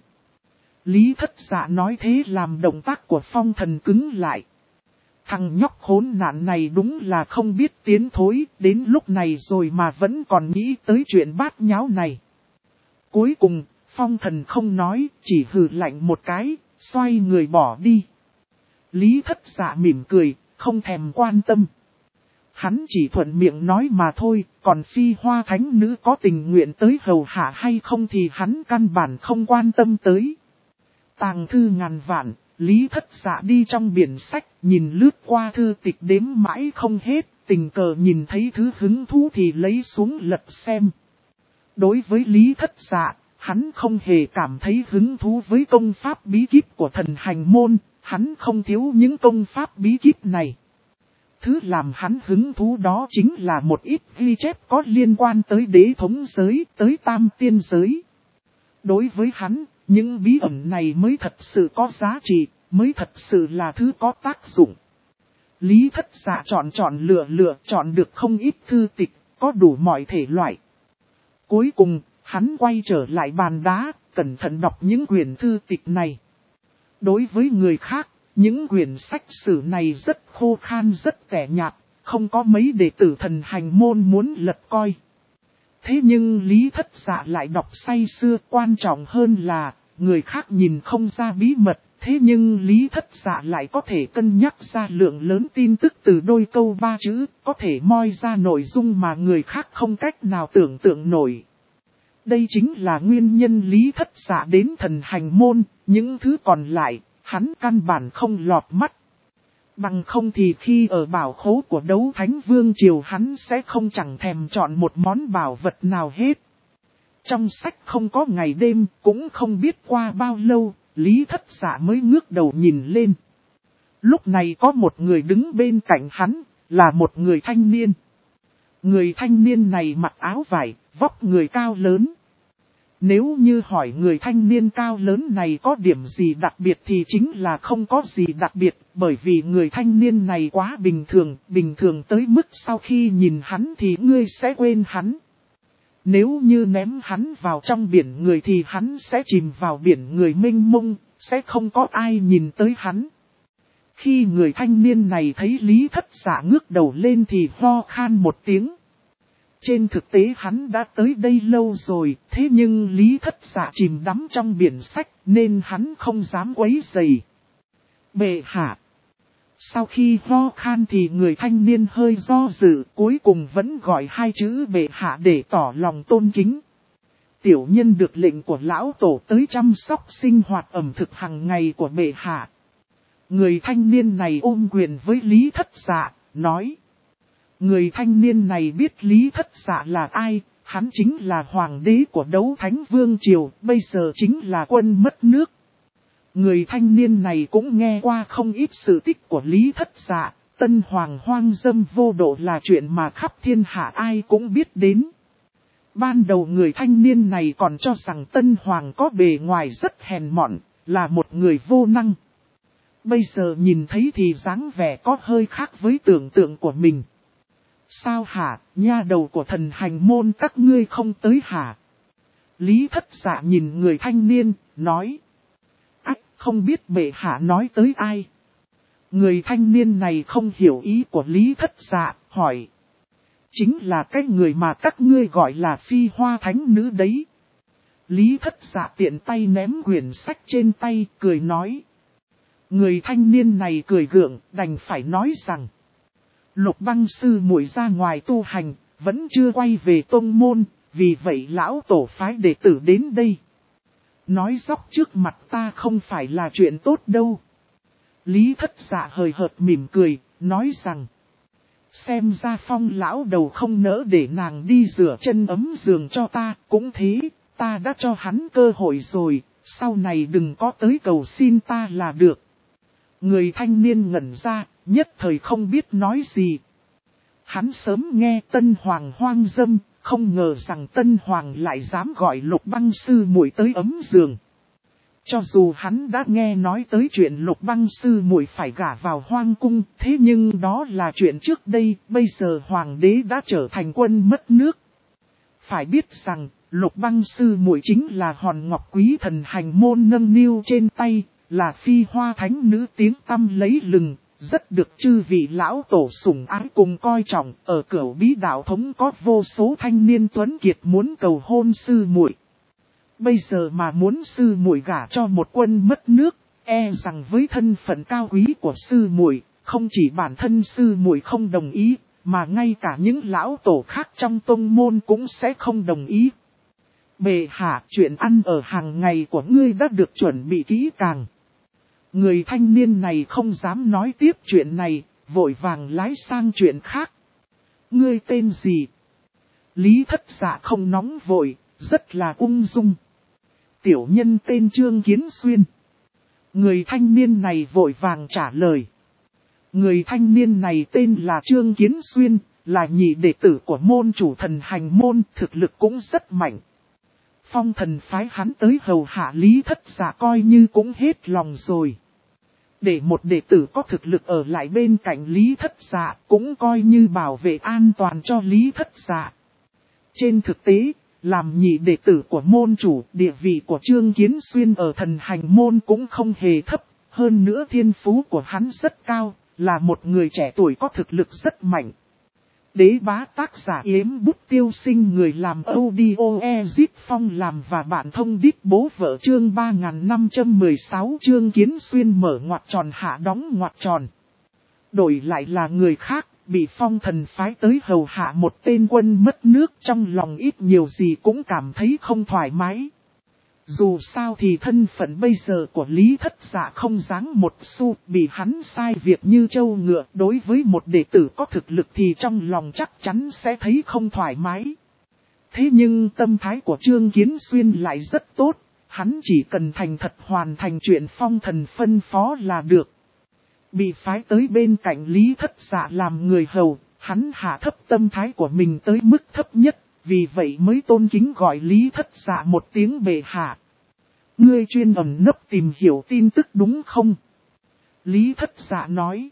Lý Thất Dạ nói thế làm động tác của Phong Thần cứng lại. Thằng nhóc khốn nạn này đúng là không biết tiến thối, đến lúc này rồi mà vẫn còn nghĩ tới chuyện bát nháo này. Cuối cùng, Phong Thần không nói, chỉ hừ lạnh một cái, xoay người bỏ đi. Lý Thất Dạ mỉm cười, không thèm quan tâm. Hắn chỉ thuận miệng nói mà thôi, còn Phi Hoa Thánh Nữ có tình nguyện tới hầu hạ hay không thì hắn căn bản không quan tâm tới. Tàng thư ngàn vạn, Lý Thất Dạ đi trong biển sách, nhìn lướt qua thư tịch đếm mãi không hết, tình cờ nhìn thấy thứ hứng thú thì lấy xuống lật xem. Đối với Lý Thất Dạ, hắn không hề cảm thấy hứng thú với công pháp bí kíp của thần hành môn. Hắn không thiếu những công pháp bí kíp này. Thứ làm hắn hứng thú đó chính là một ít ghi chép có liên quan tới đế thống giới, tới tam tiên giới. Đối với hắn, những bí ẩn này mới thật sự có giá trị, mới thật sự là thứ có tác dụng. Lý Thất Dạ chọn lựa chọn được không ít thư tịch, có đủ mọi thể loại. Cuối cùng, hắn quay trở lại bàn đá, cẩn thận đọc những quyển thư tịch này. Đối với người khác, những quyển sách sử này rất khô khan rất tẻ nhạt, không có mấy đệ tử thần hành môn muốn lật coi. Thế nhưng Lý Thất Dạ lại đọc say sưa, quan trọng hơn là, người khác nhìn không ra bí mật, thế nhưng Lý Thất Dạ lại có thể cân nhắc ra lượng lớn tin tức từ đôi câu ba chữ, có thể moi ra nội dung mà người khác không cách nào tưởng tượng nổi. Đây chính là nguyên nhân Lý Thất Dạ đến thần hành môn, những thứ còn lại, hắn căn bản không lọt mắt. Bằng không thì khi ở bảo khố của Đấu Thánh Vương Triều hắn sẽ không chẳng thèm chọn một món bảo vật nào hết. Trong sách không có ngày đêm, cũng không biết qua bao lâu, Lý Thất Dạ mới ngước đầu nhìn lên. Lúc này có một người đứng bên cạnh hắn, là một người thanh niên. Người thanh niên này mặc áo vải, vóc người cao lớn. Nếu như hỏi người thanh niên cao lớn này có điểm gì đặc biệt thì chính là không có gì đặc biệt, bởi vì người thanh niên này quá bình thường tới mức sau khi nhìn hắn thì ngươi sẽ quên hắn. Nếu như ném hắn vào trong biển người thì hắn sẽ chìm vào biển người mênh mông, sẽ không có ai nhìn tới hắn. Khi người thanh niên này thấy Lý Thất Dạ ngước đầu lên thì ho khan một tiếng. Trên thực tế hắn đã tới đây lâu rồi, thế nhưng Lý Thất Dạ chìm đắm trong biển sách nên hắn không dám quấy rầy. Bệ hạ. Sau khi ho khan thì người thanh niên hơi do dự, cuối cùng vẫn gọi hai chữ bệ hạ để tỏ lòng tôn kính. Tiểu nhân được lệnh của lão tổ tới chăm sóc sinh hoạt ẩm thực hàng ngày của bệ hạ. Người thanh niên này ôm quyền với Lý Thất Dạ, nói. Người thanh niên này biết Lý Thất Dạ là ai, hắn chính là hoàng đế của Đấu Thánh Vương Triều, bây giờ chính là quân mất nước. Người thanh niên này cũng nghe qua không ít sự tích của Lý Thất Dạ, Tân Hoàng hoang dâm vô độ là chuyện mà khắp thiên hạ ai cũng biết đến. Ban đầu người thanh niên này còn cho rằng Tân Hoàng có bề ngoài rất hèn mọn, là một người vô năng. Bây giờ nhìn thấy thì dáng vẻ có hơi khác với tưởng tượng của mình. Sao hả, nha đầu của thần hành môn các ngươi không tới hả? Lý Thất Dạ nhìn người thanh niên, nói. Ách, không biết bệ hạ nói tới ai? Người thanh niên này không hiểu ý của Lý Thất Dạ, hỏi. Chính là cái người mà các ngươi gọi là Phi Hoa Thánh Nữ đấy. Lý Thất Dạ tiện tay ném quyển sách trên tay, cười nói. Người thanh niên này cười gượng, đành phải nói rằng. Lục Băng sư muội ra ngoài tu hành, vẫn chưa quay về tông môn, vì vậy lão tổ phái đệ tử đến đây. Nói dóc trước mặt ta không phải là chuyện tốt đâu. Lý Thất Dạ hời hợt mỉm cười, nói rằng. Xem ra Phong lão đầu không nỡ để nàng đi rửa chân ấm giường cho ta, cũng thế, ta đã cho hắn cơ hội rồi, sau này đừng có tới cầu xin ta là được. Người thanh niên ngẩn ra, nhất thời không biết nói gì. Hắn sớm nghe Tân Hoàng hoang dâm, không ngờ rằng Tân Hoàng lại dám gọi Lục Băng sư muội tới ấm giường. Cho dù hắn đã nghe nói tới chuyện Lục Băng sư muội phải gả vào hoang cung, thế nhưng đó là chuyện trước đây, bây giờ hoàng đế đã trở thành quân mất nước. Phải biết rằng, Lục Băng sư muội chính là hòn ngọc quý thần hành môn nâng niu trên tay, là Phi Hoa Thánh Nữ tiếng tăm lấy lừng, rất được chư vị lão tổ sủng ái cùng coi trọng. Ở Cửu Bí đạo thống có vô số thanh niên tuấn kiệt muốn cầu hôn sư muội. Bây giờ mà muốn sư muội gả cho một quân mất nước, e rằng với thân phận cao quý của sư muội, không chỉ bản thân sư muội không đồng ý, mà ngay cả những lão tổ khác trong tông môn cũng sẽ không đồng ý. Bệ hạ, chuyện ăn ở hàng ngày của ngươi đã được chuẩn bị kỹ càng. Người thanh niên này không dám nói tiếp chuyện này, vội vàng lái sang chuyện khác. Ngươi tên gì? Lý Thất Dạ không nóng vội, rất là ung dung. Tiểu nhân tên Trương Kiến Xuyên. Người thanh niên này vội vàng trả lời. Người thanh niên này tên là Trương Kiến Xuyên, là nhị đệ tử của môn chủ thần hành môn, thực lực cũng rất mạnh. Phong thần phái hắn tới hầu hạ Lý Thất Dạ coi như cũng hết lòng rồi. Để một đệ tử có thực lực ở lại bên cạnh Lý Thất Dạ cũng coi như bảo vệ an toàn cho Lý Thất Dạ. Trên thực tế, làm nhị đệ tử của môn chủ, địa vị của Trương Kiến Xuyên ở thần hành môn cũng không hề thấp, hơn nữa thiên phú của hắn rất cao, là một người trẻ tuổi có thực lực rất mạnh. Đế bá tác giả Yếm Bút Tiêu Sinh, người làm audio Ezip Phong làm và bạn thông đít bố vợ, chương 3516. Trương Kiến Xuyên mở ngoặc tròn hạ đóng ngoặc tròn. Đổi lại là người khác, bị Phong thần phái tới hầu hạ một tên quân mất nước, trong lòng ít nhiều gì cũng cảm thấy không thoải mái. Dù sao thì thân phận bây giờ của Lý Thất Dạ không dáng một xu, bị hắn sai việc như trâu ngựa, đối với một đệ tử có thực lực thì trong lòng chắc chắn sẽ thấy không thoải mái. Thế nhưng tâm thái của Trương Kiến Xuyên lại rất tốt, hắn chỉ cần thành thật hoàn thành chuyện Phong thần phân phó là được. Bị phái tới bên cạnh Lý Thất Dạ làm người hầu, Hắn hạ thấp tâm thái của mình tới mức thấp nhất, vì vậy mới tôn kính gọi Lý Thất Dạ một tiếng bệ hạ. Ngươi chuyên ẩn nấp tìm hiểu tin tức đúng không? Lý Thất Dạ nói.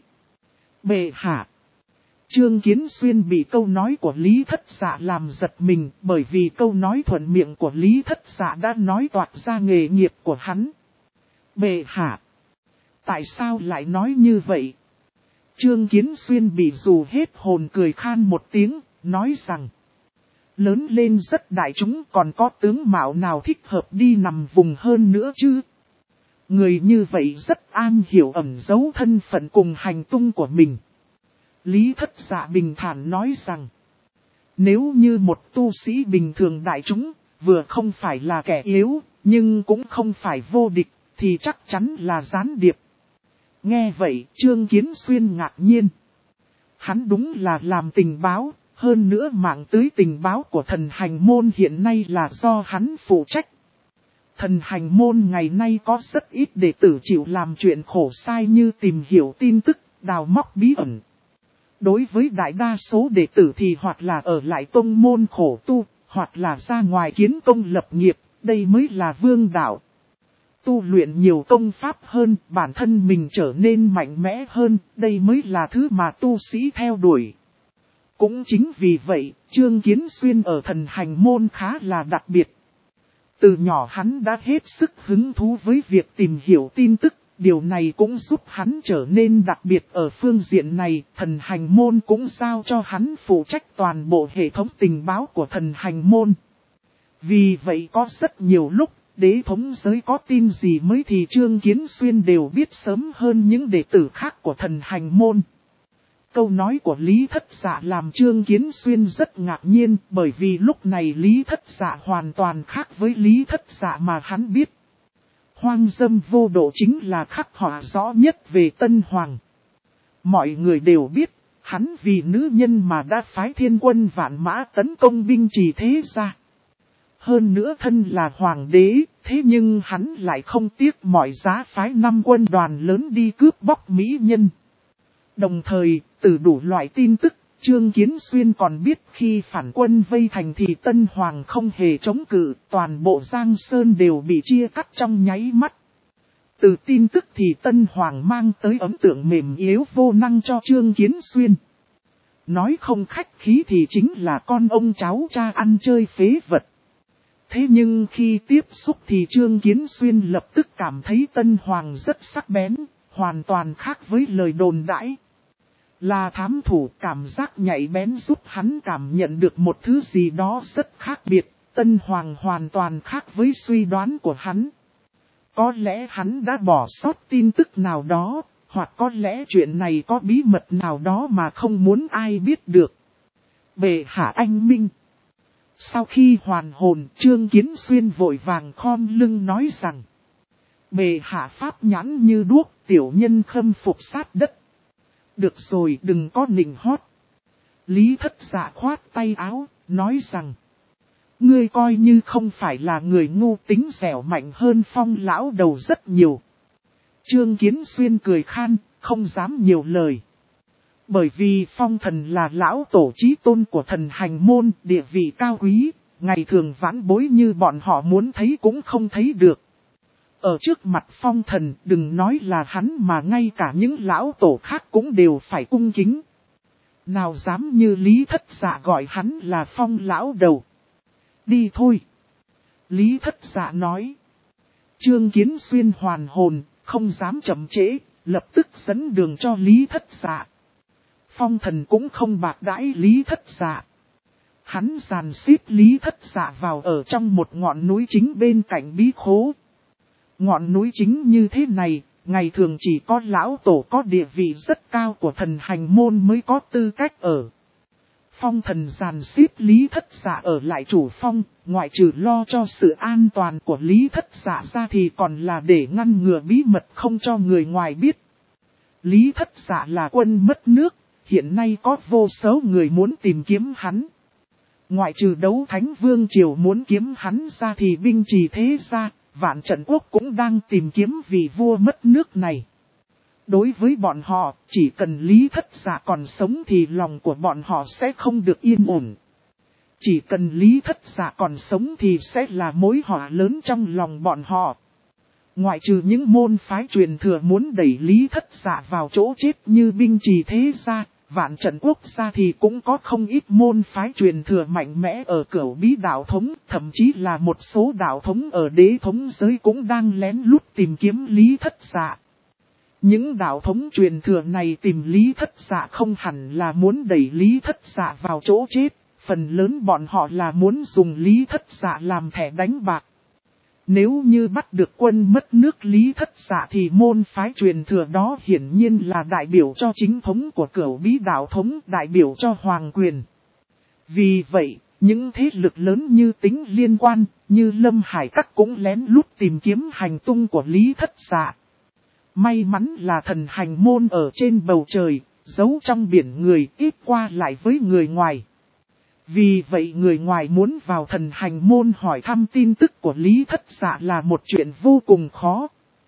Bệ hạ. Trương Kiến Xuyên bị câu nói của Lý Thất Dạ làm giật mình, bởi vì câu nói thuận miệng của Lý Thất Dạ đã nói toạc ra nghề nghiệp của hắn. Bệ hạ. Tại sao lại nói như vậy? Trương Kiến Xuyên bị dù hết hồn cười khan một tiếng, nói rằng. Lớn lên rất đại chúng còn có tướng mạo nào thích hợp đi nằm vùng hơn nữa chứ? Người như vậy rất an hiểu ẩn giấu thân phận cùng hành tung của mình. Lý Thất Dạ bình thản nói rằng. Nếu như một tu sĩ bình thường đại chúng, vừa không phải là kẻ yếu, nhưng cũng không phải vô địch, thì chắc chắn là gián điệp. Nghe vậy, Trương Kiến Xuyên ngạc nhiên. Hắn đúng là làm tình báo, hơn nữa mạng tưới tình báo của thần hành môn hiện nay là do hắn phụ trách. Thần hành môn ngày nay có rất ít đệ tử chịu làm chuyện khổ sai như tìm hiểu tin tức, đào móc bí ẩn. Đối với đại đa số đệ tử thì hoặc là ở lại tông môn khổ tu, hoặc là ra ngoài kiến công lập nghiệp, đây mới là vương đạo. Tu luyện nhiều công pháp hơn, bản thân mình trở nên mạnh mẽ hơn, đây mới là thứ mà tu sĩ theo đuổi. Cũng chính vì vậy, Trương Kiến Xuyên ở thần hành môn khá là đặc biệt. Từ nhỏ hắn đã hết sức hứng thú với việc tìm hiểu tin tức, điều này cũng giúp hắn trở nên đặc biệt ở phương diện này. Thần hành môn cũng giao cho hắn phụ trách toàn bộ hệ thống tình báo của thần hành môn. Vì vậy có rất nhiều lúc, đế thống giới có tin gì mới thì Trương Kiến Xuyên đều biết sớm hơn những đệ tử khác của thần hành môn. Câu nói của Lý Thất Dạ làm Trương Kiến Xuyên rất ngạc nhiên, bởi vì lúc này Lý Thất Dạ hoàn toàn khác với Lý Thất Dạ mà hắn biết. Hoang dâm vô độ chính là khắc họa rõ nhất về Tân Hoàng. Mọi người đều biết, hắn vì nữ nhân mà đã phái thiên quân vạn mã tấn công binh trì thế gia. Hơn nữa thân là hoàng đế, thế nhưng hắn lại không tiếc mọi giá phái 5 quân đoàn lớn đi cướp bóc mỹ nhân. Đồng thời, từ đủ loại tin tức, Trương Kiến Xuyên còn biết khi phản quân vây thành thì Tân Hoàng không hề chống cự, toàn bộ Giang Sơn đều bị chia cắt trong nháy mắt. Từ tin tức thì Tân Hoàng mang tới ấn tượng mềm yếu vô năng cho Trương Kiến Xuyên. Nói không khách khí thì chính là con ông cháu cha ăn chơi phế vật. Thế nhưng khi tiếp xúc thì Trương Kiến Xuyên lập tức cảm thấy Tân Hoàng rất sắc bén, hoàn toàn khác với lời đồn đãi. Là thám thủ, cảm giác nhạy bén giúp hắn cảm nhận được một thứ gì đó rất khác biệt. Tân Hoàng hoàn toàn khác với suy đoán của hắn. Có lẽ hắn đã bỏ sót tin tức nào đó, hoặc có lẽ chuyện này có bí mật nào đó mà không muốn ai biết được. Bệ hạ anh minh. Sau khi hoàn hồn, Trương Kiến Xuyên vội vàng khom lưng nói rằng. Bệ hạ pháp nhãn như đuốc, tiểu nhân khâm phục sát đất. Được rồi, đừng có nịnh hót. Lý Thất Dạ khoát tay áo, nói rằng. Ngươi coi như không phải là người ngu, tính dẻo mạnh hơn Phong lão đầu rất nhiều. Trương Kiến Xuyên cười khan, không dám nhiều lời. Bởi vì Phong thần là lão tổ chí tôn của thần hành môn, địa vị cao quý, ngày thường vãn bối như bọn họ muốn thấy cũng không thấy được. Ở trước mặt Phong thần, đừng nói là hắn mà ngay cả những lão tổ khác cũng đều phải cung kính. Nào dám như Lý Thất Dạ gọi hắn là Phong lão đầu. Đi thôi. Lý Thất Dạ nói. Trương Kiến Xuyên hoàn hồn, không dám chậm trễ, lập tức dẫn đường cho Lý Thất Dạ. Phong thần cũng không bạc đãi Lý Thất Dạ. Hắn dàn xếp Lý Thất Dạ vào ở trong một ngọn núi chính bên cạnh bí khố. Ngọn núi chính như thế này, ngày thường chỉ có lão tổ có địa vị rất cao của thần hành môn mới có tư cách ở. Phong thần dàn xếp Lý Thất Dạ ở lại chủ phong, ngoại trừ lo cho sự an toàn của Lý Thất Dạ ra thì còn là để ngăn ngừa bí mật không cho người ngoài biết. Lý Thất Dạ là quân mất nước, hiện nay có vô số người muốn tìm kiếm hắn. Ngoại trừ Đấu Thánh Vương Triều muốn kiếm hắn ra thì binh trì thế gia, Vạn Trận Quốc cũng đang tìm kiếm vị vua mất nước này. Đối với bọn họ, chỉ cần Lý Thất Dạ còn sống thì lòng của bọn họ sẽ không được yên ổn. Chỉ cần Lý Thất Dạ còn sống thì sẽ là mối họa lớn trong lòng bọn họ. Ngoại trừ những môn phái truyền thừa muốn đẩy Lý Thất Dạ vào chỗ chết như Binh Trì Thế Gia, Vạn Trận Quốc gia thì cũng có không ít môn phái truyền thừa mạnh mẽ ở Cửu Bí đạo thống, thậm chí là một số đạo thống ở đế thống giới cũng đang lén lút tìm kiếm Lý Thất Dạ. Những đạo thống truyền thừa này tìm Lý Thất Dạ không hẳn là muốn đẩy Lý Thất Dạ vào chỗ chết, phần lớn bọn họ là muốn dùng Lý Thất Dạ làm thẻ đánh bạc. Nếu như bắt được quân mất nước Lý Thất Dạ thì môn phái truyền thừa đó hiển nhiên là đại biểu cho chính thống của Cửu Bí đạo thống, đại biểu cho hoàng quyền. Vì vậy, những thế lực lớn như Tính Liên Quan, như Lâm Hải Các cũng lén lút tìm kiếm hành tung của Lý Thất Dạ. May mắn là thần hành môn ở trên bầu trời, giấu trong biển người ít qua lại với người ngoài. Vì vậy người ngoài muốn vào thần hành môn hỏi thăm tin tức của Lý Thất Dạ là một chuyện vô cùng khó.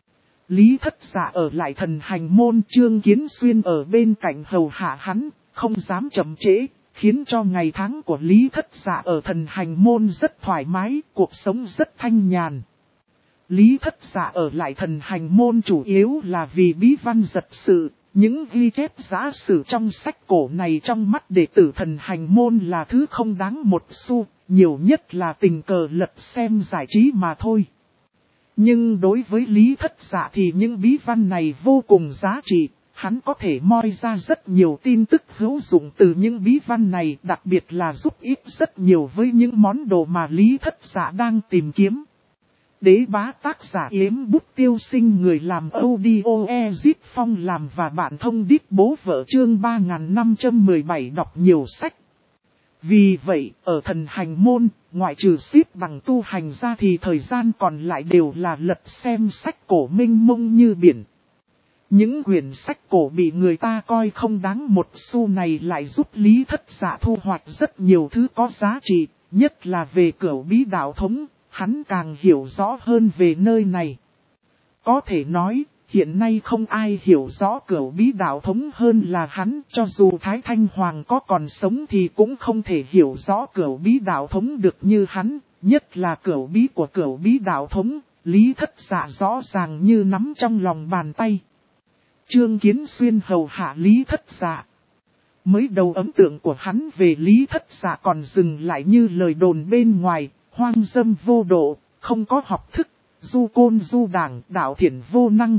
Lý Thất Dạ ở lại thần hành môn, Trương Kiến Xuyên ở bên cạnh hầu hạ hắn, không dám chậm trễ, khiến cho ngày tháng của Lý Thất Dạ ở thần hành môn rất thoải mái, cuộc sống rất thanh nhàn. Lý Thất Dạ ở lại thần hành môn chủ yếu là vì bí văn giật sự. Những ghi chép giả sử trong sách cổ này trong mắt đệ tử thần hành môn là thứ không đáng một xu, nhiều nhất là tình cờ lật xem giải trí mà thôi. Nhưng đối với Lý Thất Dạ thì những bí văn này vô cùng giá trị, hắn có thể moi ra rất nhiều tin tức hữu dụng từ những bí văn này, đặc biệt là giúp ích rất nhiều với những món đồ mà Lý Thất Dạ đang tìm kiếm. Đế bá tác giả Yếm Bút Tiêu Sinh, người làm audio Ezip Phong làm và bạn thông đít bố vợ, chương 3517 đọc nhiều sách. Vì vậy, ở thần hành môn, ngoại trừ xếp bằng tu hành ra thì thời gian còn lại đều là lật xem sách cổ mênh mông như biển. Những quyển sách cổ bị người ta coi không đáng một xu này lại giúp Lý Thất Dạ thu hoạch rất nhiều thứ có giá trị, nhất là về Cửu Bí đạo thống. Hắn càng hiểu rõ hơn về nơi này. Có thể nói, hiện nay không ai hiểu rõ Cửu Bí đạo thống hơn là hắn, cho dù Thái Thanh Hoàng có còn sống thì cũng không thể hiểu rõ Cửu Bí đạo thống được như hắn, nhất là Cửu Bí của Cửu Bí đạo thống, Lý Thất Dạ rõ ràng như nắm trong lòng bàn tay. Trương Kiến Xuyên hầu hạ Lý Thất Dạ. Mới đầu ấn tượng của hắn về Lý Thất Dạ còn dừng lại như lời đồn bên ngoài. Hoang dâm vô độ, không có học thức, du côn du đảng, đạo thiện vô năng.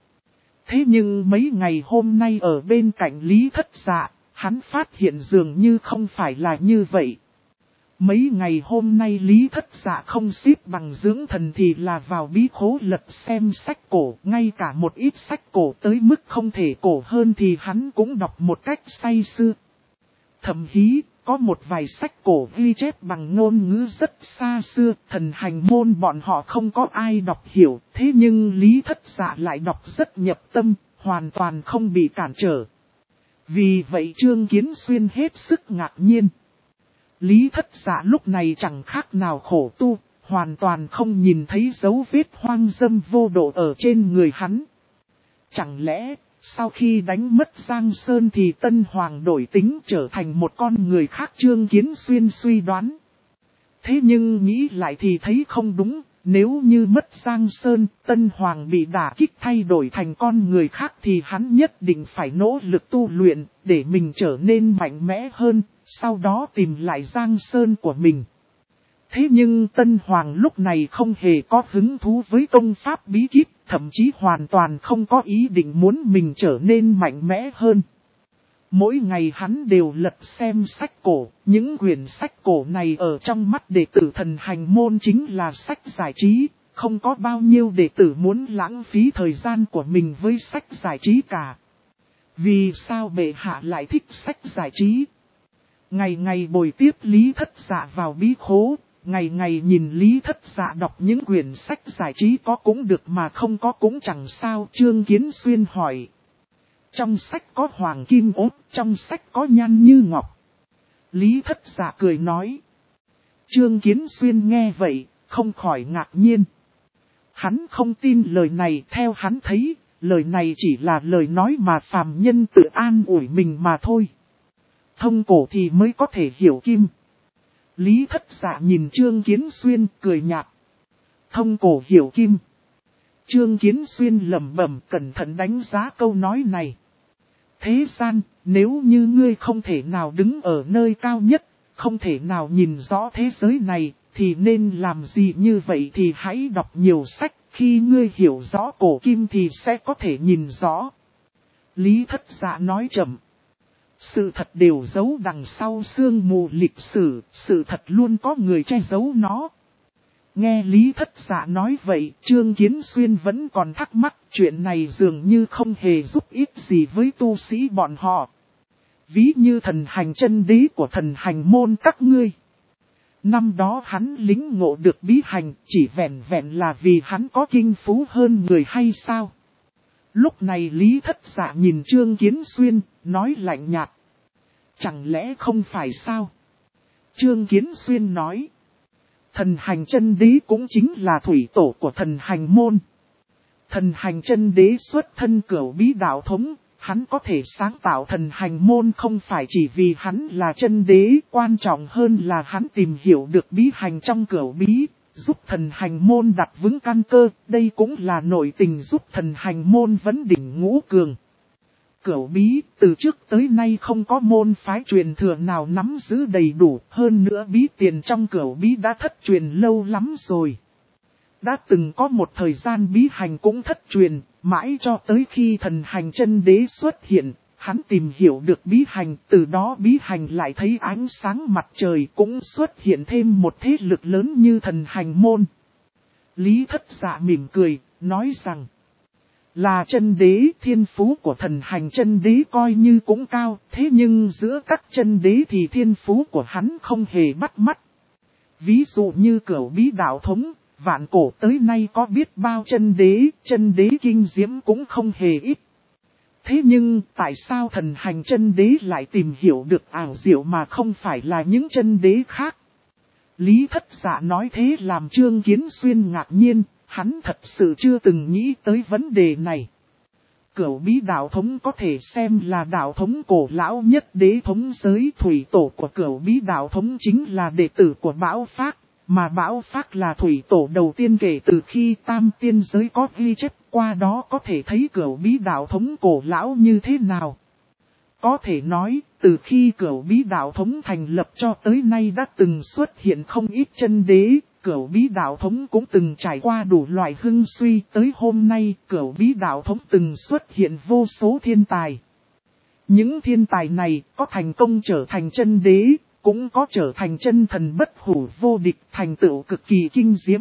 Thế nhưng mấy ngày hôm nay ở bên cạnh Lý Thất Dạ, hắn phát hiện dường như không phải là như vậy. Mấy ngày hôm nay Lý Thất Dạ không xếp bằng dưỡng thần thì là vào bí khố lật xem sách cổ, ngay cả một ít sách cổ tới mức không thể cổ hơn thì hắn cũng đọc một cách say sưa. Thậm chí, có một vài sách cổ ghi chép bằng ngôn ngữ rất xa xưa, thần hành môn bọn họ không có ai đọc hiểu, thế nhưng Lý Thất Dạ lại đọc rất nhập tâm, hoàn toàn không bị cản trở. Vì vậy Trương Kiến Xuyên hết sức ngạc nhiên. Lý Thất Dạ lúc này chẳng khác nào khổ tu, hoàn toàn không nhìn thấy dấu vết hoang dâm vô độ ở trên người hắn. Chẳng lẽ, sau khi đánh mất Giang Sơn thì Tân Hoàng đổi tính trở thành một con người khác, Trương Kiến Xuyên suy đoán. Thế nhưng nghĩ lại thì thấy không đúng, nếu như mất Giang Sơn, Tân Hoàng bị đả kích thay đổi thành con người khác thì hắn nhất định phải nỗ lực tu luyện để mình trở nên mạnh mẽ hơn, sau đó tìm lại Giang Sơn của mình. Thế nhưng Tân Hoàng lúc này không hề có hứng thú với công pháp bí kíp, thậm chí hoàn toàn không có ý định muốn mình trở nên mạnh mẽ hơn. Mỗi ngày hắn đều lật xem sách cổ, những quyển sách cổ này ở trong mắt đệ tử thần hành môn chính là sách giải trí, không có bao nhiêu đệ tử muốn lãng phí thời gian của mình với sách giải trí cả. Vì sao bệ hạ lại thích sách giải trí? Ngày ngày bồi tiếp Lý Thất Dạ vào bí khố, ngày ngày nhìn Lý Thất Dạ đọc những quyển sách giải trí có cũng được mà không có cũng chẳng sao. Trương Kiến Xuyên hỏi. Trong sách có hoàng kim ốt, trong sách có nhan như ngọc. Lý Thất Dạ cười nói. Trương Kiến Xuyên nghe vậy, không khỏi ngạc nhiên. Hắn không tin lời này, theo hắn thấy, lời này chỉ là lời nói mà phàm nhân tự an ủi mình mà thôi. Thông cổ thì mới có thể hiểu kim. Lý Thất Dạ nhìn Trương Kiến Xuyên cười nhạt. Thông cổ hiểu kim. Trương Kiến Xuyên lẩm bẩm cẩn thận đánh giá câu nói này. Thế gian, nếu như ngươi không thể nào đứng ở nơi cao nhất, không thể nào nhìn rõ thế giới này, thì nên làm gì như vậy thì hãy đọc nhiều sách, khi ngươi hiểu rõ cổ kim thì sẽ có thể nhìn rõ. Lý Thất Dạ nói chậm. Sự thật đều giấu đằng sau sương mù lịch sử, sự thật luôn có người che giấu nó. Nghe Lý Thất Dạ nói vậy, Trương Kiến Xuyên vẫn còn thắc mắc, chuyện này dường như không hề giúp ích gì với tu sĩ bọn họ. Ví như thần hành chân đế của thần hành môn các ngươi. Năm đó hắn lính ngộ được bí hành, chỉ vẹn vẹn là vì hắn có kinh phú hơn người hay sao? Lúc này Lý Thất Dạ nhìn Trương Kiến Xuyên, nói lạnh nhạt. Chẳng lẽ không phải sao? Trương Kiến Xuyên nói. Thần hành chân đế cũng chính là thủy tổ của thần hành môn. Thần hành chân đế xuất thân cửu bí đạo thống, hắn có thể sáng tạo thần hành môn không phải chỉ vì hắn là chân đế, quan trọng hơn là hắn tìm hiểu được bí hành trong cửu bí, giúp thần hành môn đặt vững căn cơ, đây cũng là nội tình giúp thần hành môn vấn đỉnh ngũ cường. Cửu bí, từ trước tới nay không có môn phái truyền thừa nào nắm giữ đầy đủ, hơn nữa bí tiền trong cửu bí đã thất truyền lâu lắm rồi. Đã từng có một thời gian bí hành cũng thất truyền, mãi cho tới khi thần hành chân đế xuất hiện, hắn tìm hiểu được bí hành, từ đó bí hành lại thấy ánh sáng mặt trời cũng xuất hiện thêm một thế lực lớn như thần hành môn. Lý Thất Dạ mỉm cười, nói rằng, là chân đế, thiên phú của thần hành chân đế coi như cũng cao, thế nhưng giữa các chân đế thì thiên phú của hắn không hề bắt mắt. Ví dụ như cửu bí đạo thống, vạn cổ tới nay có biết bao chân đế kinh diễm cũng không hề ít. Thế nhưng tại sao thần hành chân đế lại tìm hiểu được ảo diệu mà không phải là những chân đế khác? Lý Thất Dạ nói thế làm Trương Kiến Xuyên ngạc nhiên, hắn thật sự chưa từng nghĩ tới vấn đề này. Cửu bí đạo thống có thể xem là đạo thống cổ lão nhất đế thống giới, thủy tổ của cửu bí đạo thống chính là đệ tử của Bão Phác, mà Bão Phác là thủy tổ đầu tiên kể từ khi tam tiên giới có ghi chép, qua đó có thể thấy cửu bí đạo thống cổ lão như thế nào. Có thể nói, từ khi cửu bí đạo thống thành lập cho tới nay đã từng xuất hiện không ít chân đế, cửu bí đạo thống cũng từng trải qua đủ loại hưng suy, tới hôm nay cửu bí đạo thống từng xuất hiện vô số thiên tài. Những thiên tài này có thành công trở thành chân đế, cũng có trở thành chân thần bất hủ vô địch, thành tựu cực kỳ kinh diễm.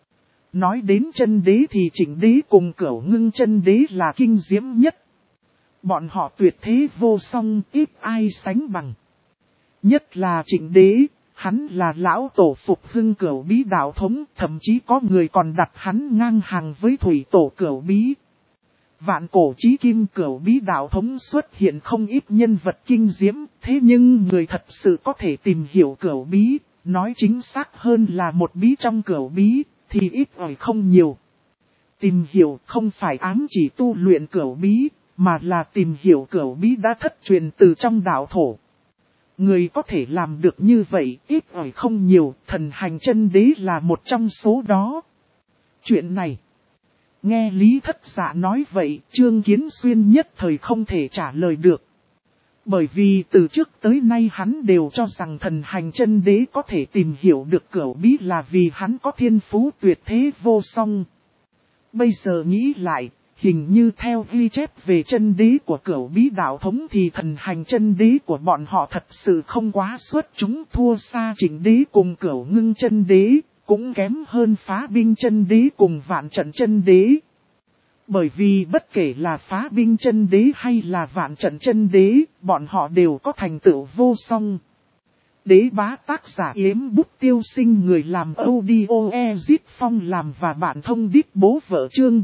Nói đến chân đế thì Trịnh đế cùng Cửu Ngưng chân đế là kinh diễm nhất. Bọn họ tuyệt thế vô song, ít ai sánh bằng. Nhất là Trịnh đế, hắn là lão tổ phục hưng cửu bí đạo thống, thậm chí có người còn đặt hắn ngang hàng với thủy tổ cửu bí. Vạn cổ chí kim cửu bí đạo thống xuất hiện không ít nhân vật kinh diễm, thế nhưng người thật sự có thể tìm hiểu cửu bí, nói chính xác hơn là một bí trong cửu bí, thì ít ỏi không nhiều. Tìm hiểu không phải ám chỉ tu luyện cửu bí, mà là tìm hiểu cửu bí đã thất truyền từ trong đạo thổ. Người có thể làm được như vậy, ít ỏi không nhiều, thần hành chân đế là một trong số đó. Chuyện này, nghe Lý Thất Dạ nói vậy, Trương Kiến Xuyên nhất thời không thể trả lời được. Bởi vì từ trước tới nay hắn đều cho rằng thần hành chân đế có thể tìm hiểu được cửu bí là vì hắn có thiên phú tuyệt thế vô song. Bây giờ nghĩ lại, hình như theo ghi chép về chân đế của cửu bí đạo thống thì thần hành chân đế của bọn họ thật sự không quá xuất chúng, thua xa Trịnh đế cùng Cửu Ngưng chân đế, cũng kém hơn Phá Binh chân đế cùng Vạn Trận chân đế. Bởi vì bất kể là Phá Binh chân đế hay là Vạn Trận chân đế, bọn họ đều có thành tựu vô song. Đế bá tác giả Yếm Bút Tiêu Sinh, người làm audio Ezit Phong làm và bạn thông đít bố vợ, chương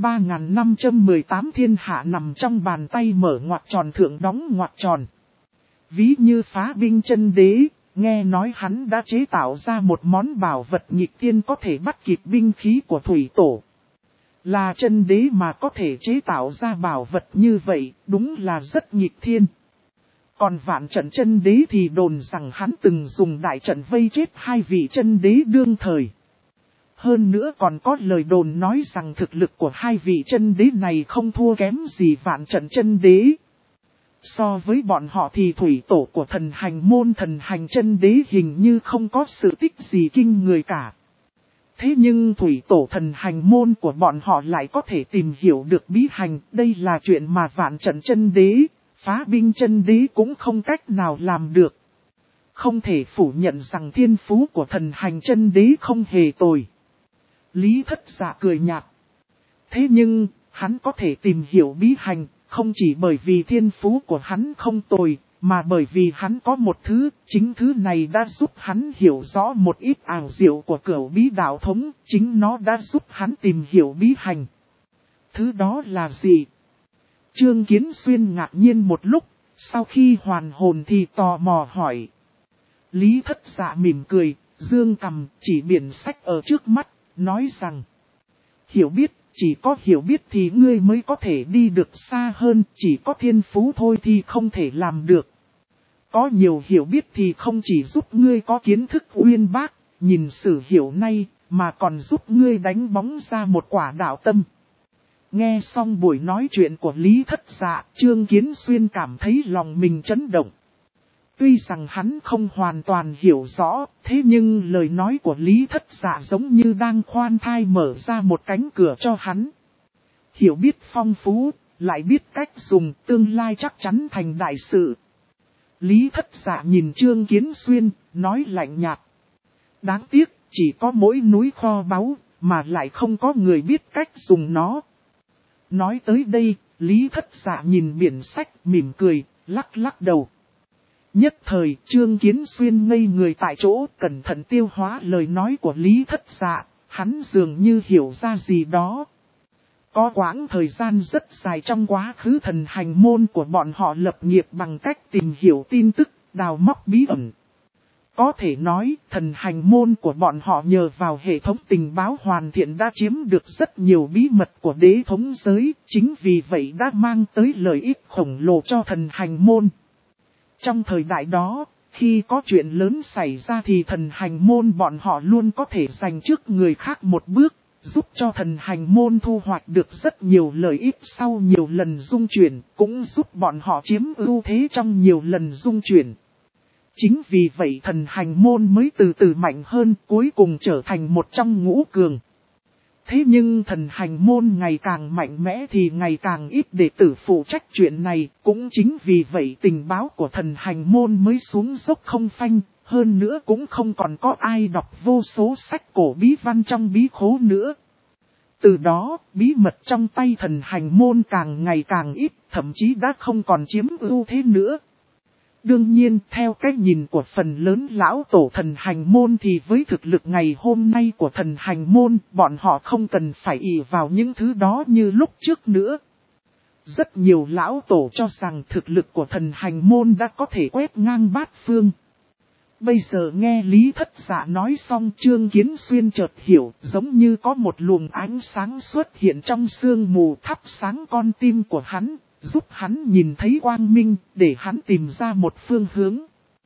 3518 thiên hạ nằm trong bàn tay, mở ngoặc tròn thượng đóng ngoặc tròn. Ví như Phá Binh chân đế, nghe nói hắn đã chế tạo ra một món bảo vật nghịch tiên có thể bắt kịp binh khí của thủy tổ. Là chân đế mà có thể chế tạo ra bảo vật như vậy, đúng là rất nghịch thiên. Còn vạn trận chân đế thì đồn rằng hắn từng dùng đại trận vây chết 2 vị chân đế đương thời. Hơn nữa còn có lời đồn nói rằng thực lực của 2 vị chân đế này không thua kém gì vạn trận chân đế. So với bọn họ thì thủy tổ của thần hành chân đế hình như không có sự tích gì kinh người cả. Thế nhưng thủy tổ thần hành môn của bọn họ lại có thể tìm hiểu được bí hành, đây là chuyện mà vạn trận chân đế, phá binh chân đế cũng không cách nào làm được. Không thể phủ nhận rằng thiên phú của thần hành chân đế không hề tồi. Lý Thất Dạ cười nhạt. Thế nhưng, hắn có thể tìm hiểu bí hành, không chỉ bởi vì thiên phú của hắn không tồi, mà bởi vì hắn có một thứ, chính thứ này đã giúp hắn hiểu rõ một ít ảo diệu của cửu bí đạo thống, chính nó đã giúp hắn tìm hiểu bí hành. Thứ đó là gì? Trương Kiến Xuyên ngạc nhiên một lúc, sau khi hoàn hồn thì tò mò hỏi. Lý Thất Dạ mỉm cười, dương cằm chỉ biển sách ở trước mắt, nói rằng: hiểu biết, chỉ có hiểu biết thì ngươi mới có thể đi được xa hơn, chỉ có thiên phú thôi thì không thể làm được. Có nhiều hiểu biết thì không chỉ giúp ngươi có kiến thức uyên bác, nhìn sử hiểu nay, mà còn giúp ngươi đánh bóng ra một quả đạo tâm. Nghe xong buổi nói chuyện của Lý Thất Dạ, Trương Kiến Xuyên cảm thấy lòng mình chấn động. Tuy rằng hắn không hoàn toàn hiểu rõ, thế nhưng lời nói của Lý Thất Dạ giống như đang khoan thai mở ra một cánh cửa cho hắn. Hiểu biết phong phú, lại biết cách dùng, tương lai chắc chắn thành đại sự. Lý Thất Dạ nhìn Trương Kiến Xuyên, nói lạnh nhạt. Đáng tiếc, chỉ có mỗi núi kho báu, mà lại không có người biết cách dùng nó. Nói tới đây, Lý Thất Dạ nhìn biển sách, mỉm cười, lắc lắc đầu. Nhất thời, Trương Kiến Xuyên ngây người tại chỗ, cẩn thận tiêu hóa lời nói của Lý Thất Dạ, hắn dường như hiểu ra gì đó. Có quãng thời gian rất dài trong quá khứ thần hành môn của bọn họ lập nghiệp bằng cách tìm hiểu tin tức, đào móc bí ẩn. Có thể nói, thần hành môn của bọn họ nhờ vào hệ thống tình báo hoàn thiện đã chiếm được rất nhiều bí mật của đế thống giới, chính vì vậy đã mang tới lợi ích khổng lồ cho thần hành môn. Trong thời đại đó, khi có chuyện lớn xảy ra thì thần hành môn bọn họ luôn có thể giành trước người khác một bước, giúp cho thần hành môn thu hoạch được rất nhiều lợi ích sau nhiều lần dung chuyển, cũng giúp bọn họ chiếm ưu thế trong nhiều lần dung chuyển. Chính vì vậy thần hành môn mới từ từ mạnh hơn, cuối cùng trở thành một trong ngũ cường. Thế nhưng thần hành môn ngày càng mạnh mẽ thì ngày càng ít đệ tử phụ trách chuyện này, cũng chính vì vậy tình báo của thần hành môn mới xuống dốc không phanh, hơn nữa cũng không còn có ai đọc vô số sách cổ bí văn trong bí khố nữa. Từ đó, bí mật trong tay thần hành môn càng ngày càng ít, thậm chí đã không còn chiếm ưu thế nữa. Đương nhiên, theo cách nhìn của phần lớn lão tổ thần hành môn thì với thực lực ngày hôm nay của thần hành môn, bọn họ không cần phải ỷ vào những thứ đó như lúc trước nữa. Rất nhiều lão tổ cho rằng thực lực của thần hành môn đã có thể quét ngang bát phương. Bây giờ nghe Lý Thất Dạ nói xong, Trương Kiến Xuyên chợt hiểu, giống như có một luồng ánh sáng xuất hiện trong sương mù thắp sáng con tim của hắn, giúp hắn nhìn thấy quang minh, để hắn tìm ra một phương hướng.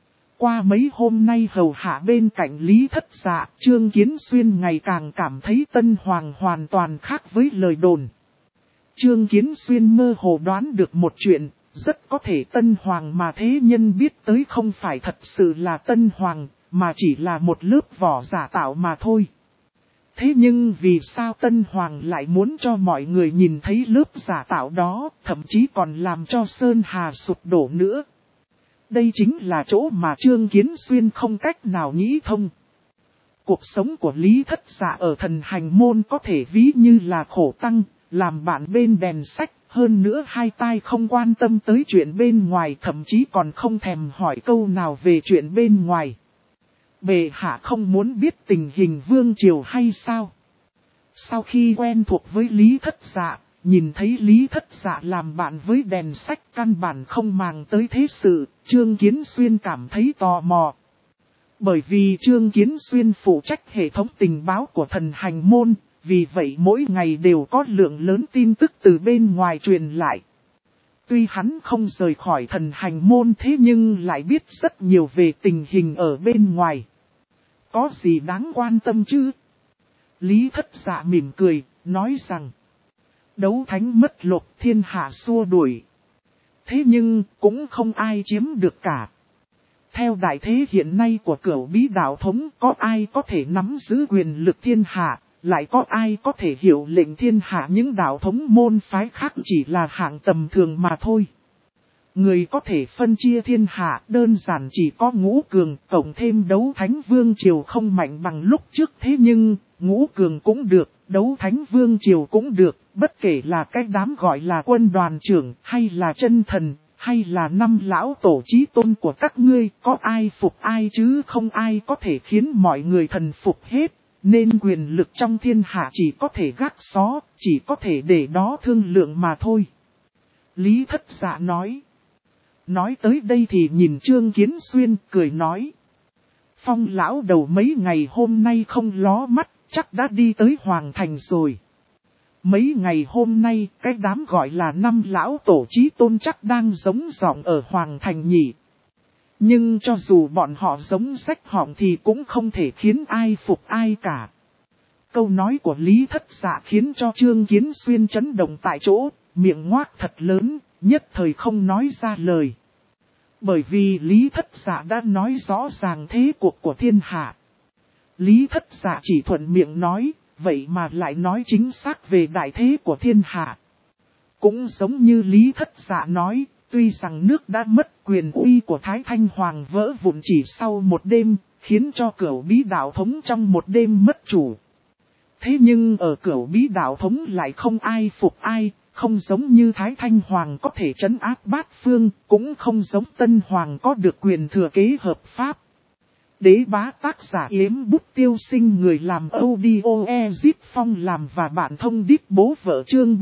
Qua mấy hôm nay hầu hạ bên cạnh Lý Thất Dạ, Trương Kiến Xuyên ngày càng cảm thấy Tân Hoàng hoàn toàn khác với lời đồn. Trương Kiến Xuyên mơ hồ đoán được một chuyện, rất có thể Tân Hoàng mà thế nhân biết tới không phải thật sự là Tân Hoàng, mà chỉ là một lớp vỏ giả tạo mà thôi. Thế nhưng vì sao Tân Hoàng lại muốn cho mọi người nhìn thấy lớp giả tạo đó, thậm chí còn làm cho Sơn Hà sụp đổ nữa? Đây chính là chỗ mà Trương Kiến Xuyên không cách nào nghĩ thông. Cuộc sống của Lý Thất Dạ ở thần hành môn có thể ví như là khổ tăng, làm bạn bên đèn sách, hơn nữa hai tai không quan tâm tới chuyện bên ngoài, thậm chí còn không thèm hỏi câu nào về chuyện bên ngoài. Bệ hạ không muốn biết tình hình vương triều hay sao? Sau khi quen thuộc với Lý Thất Dạ, nhìn thấy Lý Thất Dạ làm bạn với đèn sách căn bản không màng tới thế sự, Trương Kiến Xuyên cảm thấy tò mò. Bởi vì Trương Kiến Xuyên phụ trách hệ thống tình báo của thần hành môn, vì vậy mỗi ngày đều có lượng lớn tin tức từ bên ngoài truyền lại. Tuy hắn không rời khỏi thần hành môn thế nhưng lại biết rất nhiều về tình hình ở bên ngoài. Có gì đáng quan tâm chứ? Lý Thất Dạ mỉm cười, nói rằng, đấu thánh mất lột thiên hạ xua đuổi. Thế nhưng cũng không ai chiếm được cả. Theo đại thế hiện nay của Cửu Bí đạo thống, có ai có thể nắm giữ quyền lực thiên hạ, lại có ai có thể hiệu lệnh thiên hạ, những đạo thống môn phái khác chỉ là hạng tầm thường mà thôi. Người có thể phân chia thiên hạ đơn giản chỉ có Ngũ Cường, cộng thêm Đấu Thánh Vương Triều không mạnh bằng lúc trước, thế nhưng Ngũ Cường cũng được, Đấu Thánh Vương Triều cũng được, bất kể là cái đám gọi là quân đoàn trưởng, hay là chân thần, hay là năm lão tổ chí tôn của các ngươi, có ai phục ai chứ không ai có thể khiến mọi người thần phục hết, nên quyền lực trong thiên hạ chỉ có thể gác xó, chỉ có thể để đó thương lượng mà thôi. Lý Thất Dạ nói. Nói tới đây thì nhìn Trương Kiến Xuyên cười nói. Phong lão đầu mấy ngày hôm nay không ló mắt, chắc đã đi tới Hoàng Thành rồi. Mấy ngày hôm nay, cái đám gọi là năm lão tổ chí tôn chắc đang giống giọng ở Hoàng Thành nhỉ. Nhưng cho dù bọn họ giống rách họng thì cũng không thể khiến ai phục ai cả. Câu nói của Lý Thất Dạ khiến cho Trương Kiến Xuyên chấn động tại chỗ, miệng ngoác thật lớn, nhất thời không nói ra lời. Bởi vì Lý Thất Dạ đã nói rõ ràng thế cuộc của thiên hạ. Lý Thất Dạ chỉ thuận miệng nói, vậy mà lại nói chính xác về đại thế của thiên hạ. Cũng giống như Lý Thất Dạ nói, tuy rằng nước đã mất, quyền uy của Thái Thanh Hoàng vỡ vụn chỉ sau một đêm, khiến cho Cửu Bí đạo thống trong một đêm mất chủ. Thế nhưng ở Cửu Bí đạo thống lại không ai phục ai, không giống như Thái Thanh Hoàng có thể trấn áp bát phương, cũng không giống Tân Hoàng có được quyền thừa kế hợp pháp. Đế bá tác giả Yếm Bút Tiêu Sinh, người làm audio Ezip Phong làm và bạn thông điệp bố vợ, chương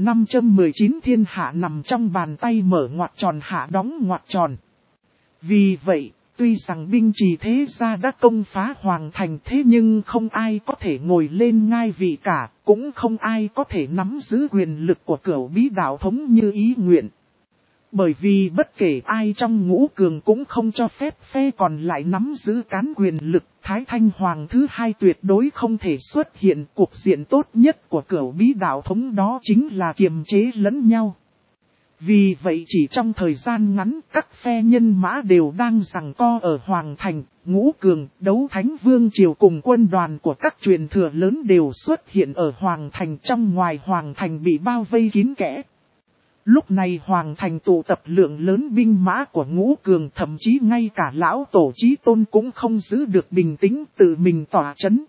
3519 thiên hạ nằm trong bàn tay, mở ngoặc tròn hạ đóng ngoặc tròn. Vì vậy, tuy rằng binh trì thế gia đã công phá Hoàng Thành, thế nhưng không ai có thể ngồi lên ngai vị cả, cũng không ai có thể nắm giữ quyền lực của Cửu Bí đạo thống như ý nguyện. Bởi vì bất kể ai trong Ngũ Cường cũng không cho phép phe còn lại nắm giữ cán quyền lực, Thái Thanh Hoàng thứ hai tuyệt đối không thể xuất hiện. Cuộc diện tốt nhất của Cửu Bí đạo thống đó chính là kiềm chế lẫn nhau. Vì vậy chỉ trong thời gian ngắn, các phe nhân mã đều đang giằng co ở Hoàng Thành. Ngũ Cường, Đấu Thánh Vương Triều cùng quân đoàn của các truyền thừa lớn đều xuất hiện ở Hoàng Thành. Trong ngoài Hoàng Thành bị bao vây kín kẽ. Lúc này Hoàng Thành tụ tập lượng lớn binh mã của Ngũ Cường, thậm chí ngay cả lão tổ chí tôn cũng không giữ được bình tĩnh, tự mình tỏa chấn.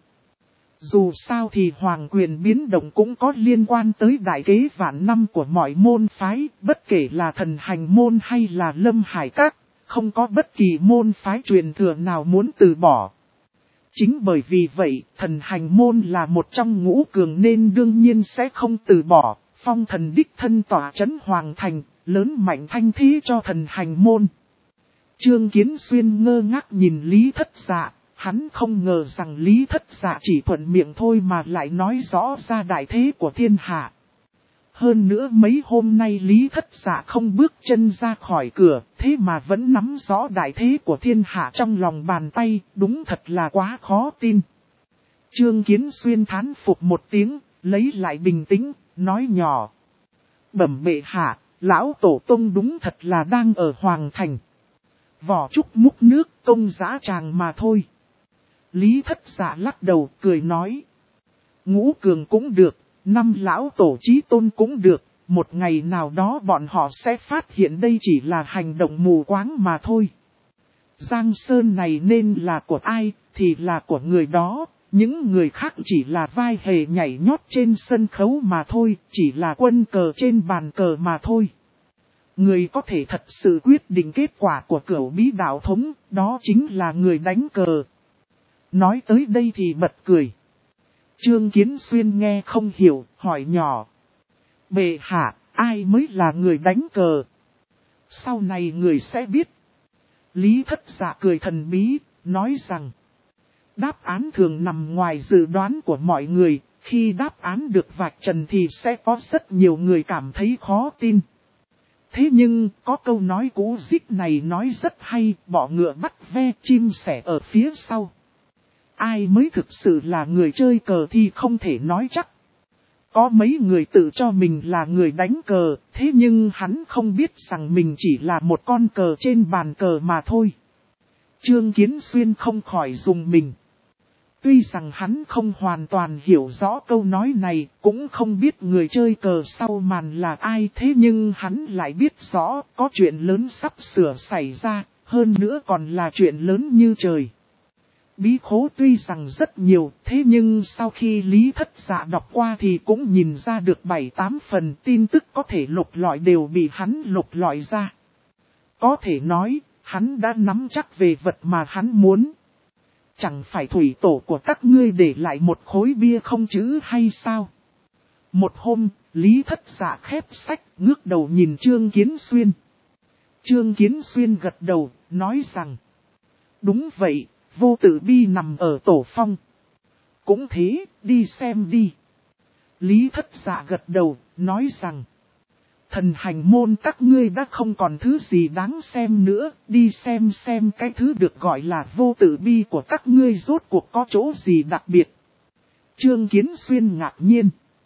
Dù sao thì hoàng quyền biến động cũng có liên quan tới đại kế vạn năm của mọi môn phái, bất kể là thần hành môn hay là lâm hải các, không có bất kỳ môn phái truyền thừa nào muốn từ bỏ. Chính bởi vì vậy, thần hành môn là một trong Ngũ Cường nên đương nhiên sẽ không từ bỏ. Phong thần đích thân tỏa chấn Hoàng Thành, lớn mạnh thanh thế cho thần hành môn. Trương Kiến Xuyên ngơ ngác nhìn Lý Thất Dạ, hắn không ngờ rằng Lý Thất Dạ chỉ thuận miệng thôi mà lại nói rõ ra đại thế của thiên hạ. Hơn nữa mấy hôm nay Lý Thất Dạ không bước chân ra khỏi cửa, thế mà vẫn nắm rõ đại thế của thiên hạ trong lòng bàn tay, đúng thật là quá khó tin. Trương Kiến Xuyên thán phục một tiếng, lấy lại bình tĩnh, nói nhỏ. Bẩm bệ hạ, lão tổ tông đúng thật là đang ở Hoàng Thành. Vỏ trúc múc nước, công dã tràng mà thôi. Lý Thất Dạ lắc đầu, cười nói. Ngũ Cường cũng được, năm lão tổ chí tôn cũng được, một ngày nào đó bọn họ sẽ phát hiện đây chỉ là hành động mù quáng mà thôi. Giang Sơn này nên là của ai, thì là của người đó. Những người khác chỉ là vai hề nhảy nhót trên sân khấu mà thôi, chỉ là quân cờ trên bàn cờ mà thôi. Người có thể thật sự quyết định kết quả của Cửu Bí đạo thống, đó chính là người đánh cờ. Nói tới đây thì bật cười. Trương Kiến Xuyên nghe không hiểu, hỏi nhỏ. Bệ hạ, ai mới là người đánh cờ? Sau này người sẽ biết. Lý Thất Dạ cười thần bí, nói rằng. Đáp án thường nằm ngoài dự đoán của mọi người, Khi đáp án được vạch trần thì sẽ có rất nhiều người cảm thấy khó tin. Thế nhưng, có câu nói cũ dích này nói rất hay, bỏ ngựa bắt ve, chim sẻ ở phía sau. Ai mới thực sự là người chơi cờ thì không thể nói chắc. Có mấy người tự cho mình là người đánh cờ, thế nhưng hắn không biết rằng mình chỉ là một con cờ trên bàn cờ mà thôi. Trương Kiến Xuyên không khỏi dùng mình. Tuy rằng hắn không hoàn toàn hiểu rõ câu nói này, cũng không biết người chơi cờ sau màn là ai, thế nhưng hắn lại biết rõ có chuyện lớn sắp sửa xảy ra, hơn nữa còn là chuyện lớn như trời. Bí khố tuy rằng rất nhiều, thế nhưng sau khi Lý Thất Dạ đọc qua thì cũng nhìn ra được 7-8 phần tin tức có thể lục lọi đều bị hắn lục lọi ra. Có thể nói, hắn đã nắm chắc về vật mà hắn muốn. Chẳng phải thủy tổ của các ngươi để lại một khối bia không chữ hay sao? Một hôm, Lý Thất Dạ khép sách, ngước đầu nhìn Trương Kiến Xuyên. Trương Kiến Xuyên gật đầu, nói rằng: đúng vậy, vô tử bi nằm ở tổ phong. Cũng thế, đi xem đi. Lý Thất Dạ gật đầu, nói rằng: thần hành môn các ngươi đã không còn thứ gì đáng xem nữa, đi xem cái thứ được gọi là vô tử bi của các ngươi rốt cuộc có chỗ gì đặc biệt. Trương Kiến Xuyên ngạc nhiên.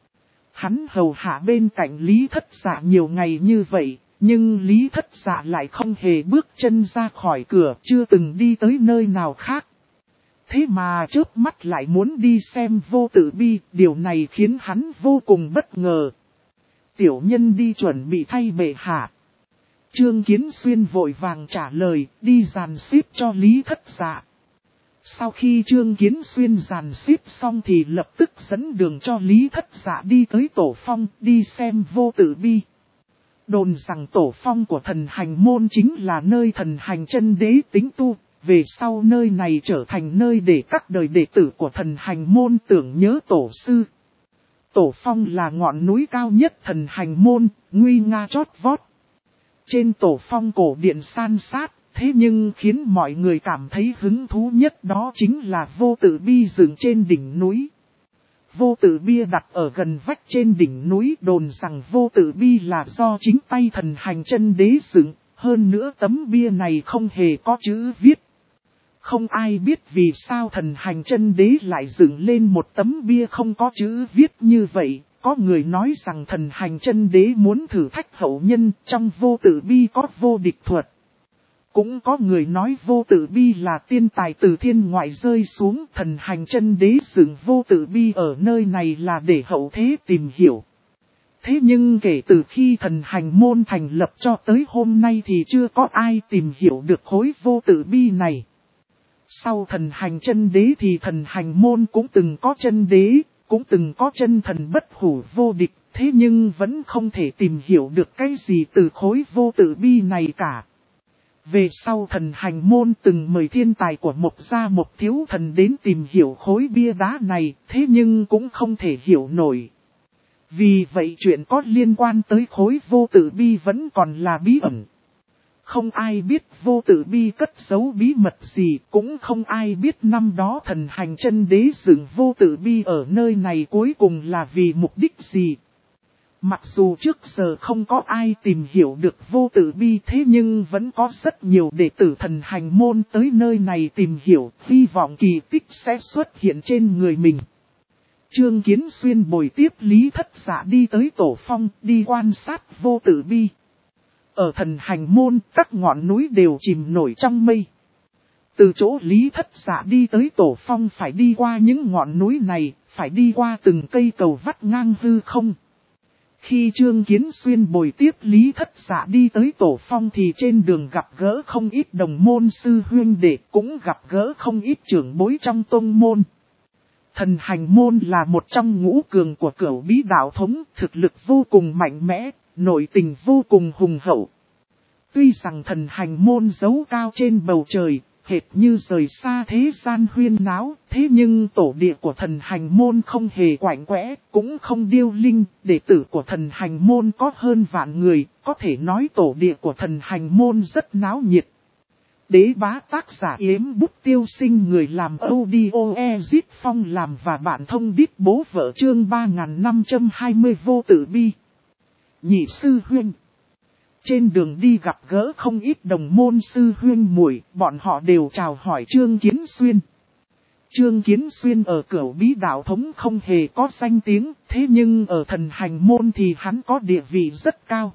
Hắn hầu hạ bên cạnh Lý Thất Dạ nhiều ngày như vậy, nhưng Lý Thất Dạ lại không hề bước chân ra khỏi cửa, chưa từng đi tới nơi nào khác. Thế mà chớp mắt lại muốn đi xem vô tử bi, điều này khiến hắn vô cùng bất ngờ. Tiểu nhân đi chuẩn bị thay bệ hạ. Trương Kiến Xuyên vội vàng trả lời, đi dàn xếp cho Lý Thất Dạ. Sau khi Trương Kiến Xuyên dàn xếp xong thì lập tức dẫn đường cho Lý Thất Dạ đi tới tổ phong, đi xem vô tử bi. Đồn rằng tổ phong của thần hành môn chính là nơi thần hành chân đế tính tu, về sau nơi này trở thành nơi để các đời đệ tử của thần hành môn tưởng nhớ tổ sư. Tổ phong là ngọn núi cao nhất thần hành môn, nguy nga chót vót. Trên tổ phong cổ điện san sát, thế nhưng khiến mọi người cảm thấy hứng thú nhất đó chính là vô tử bi dựng trên đỉnh núi. Vô tử bia đặt ở gần vách trên đỉnh núi, đồn rằng vô tử bi là do chính tay thần hành chân đế dựng, hơn nữa tấm bia này không hề có chữ viết. Không ai biết vì sao thần hành chân đế lại dựng lên một tấm bia không có chữ viết như vậy. Có người nói rằng thần hành chân đế muốn thử thách hậu nhân, trong vô tử bi có vô địch thuật. Cũng có người nói vô tử bi là tiên tài từ thiên ngoại rơi xuống, thần hành chân đế dựng vô tử bi ở nơi này là để hậu thế tìm hiểu. Thế nhưng kể từ khi thần hành môn thành lập cho tới hôm nay thì chưa có ai tìm hiểu được khối vô tử bi này. Sau thần hành chân đế thì thần hành môn cũng từng có chân đế, cũng từng có chân thần bất hủ vô địch, thế nhưng vẫn không thể tìm hiểu được cái gì từ khối vô tử bi này cả. Về sau thần hành môn từng mời thiên tài của một gia một thiếu thần đến tìm hiểu khối bia đá này, thế nhưng cũng không thể hiểu nổi. Vì vậy chuyện có liên quan tới khối vô tử bi vẫn còn là bí ẩn. Không ai biết vô tử bi cất giấu bí mật gì, cũng không ai biết năm đó thần hành chân đế dựng vô tử bi ở nơi này cuối cùng là vì mục đích gì. Mặc dù trước giờ không có ai tìm hiểu được vô tử bi, thế nhưng vẫn có rất nhiều đệ tử thần hành môn tới nơi này tìm hiểu, hy vọng kỳ tích sẽ xuất hiện trên người mình. Trương Kiến Xuyên bồi tiếp Lý Thất Dạ đi tới tổ phong, đi quan sát vô tử bi. Ở thần hành môn, các ngọn núi đều chìm nổi trong mây. Từ chỗ Lý Thất Dạ đi tới tổ phong phải đi qua những ngọn núi này, phải đi qua từng cây cầu vắt ngang hư không. Khi Trương Kiến Xuyên bồi tiếp Lý Thất Dạ đi tới tổ phong thì trên đường gặp gỡ không ít đồng môn sư huynh đệ, cũng gặp gỡ không ít trưởng bối trong tông môn. Thần hành môn là một trong ngũ cường của cửu bí đạo thống, thực lực vô cùng mạnh mẽ, nội tình vô cùng hùng hậu. Tuy rằng thần hành môn giấu cao trên bầu trời, hệt như rời xa thế gian huyên náo, thế nhưng tổ địa của thần hành môn không hề quạnh quẽ, cũng không điêu linh, đệ tử của thần hành môn có hơn vạn người, có thể nói tổ địa của thần hành môn rất náo nhiệt. Đế bá tác giả Yếm Bút Tiêu Sinh, người làm audio Ezit Phong làm và bạn thông đít bố vợ, chương 3520 vô tử bi. Nhị sư huynh. Trên đường đi gặp gỡ không ít đồng môn sư huynh muội, bọn họ đều chào hỏi Trương Kiến Xuyên. Trương Kiến Xuyên ở Cửu Bí đạo thống không hề có danh tiếng, thế nhưng ở Thần Hành môn thì hắn có địa vị rất cao.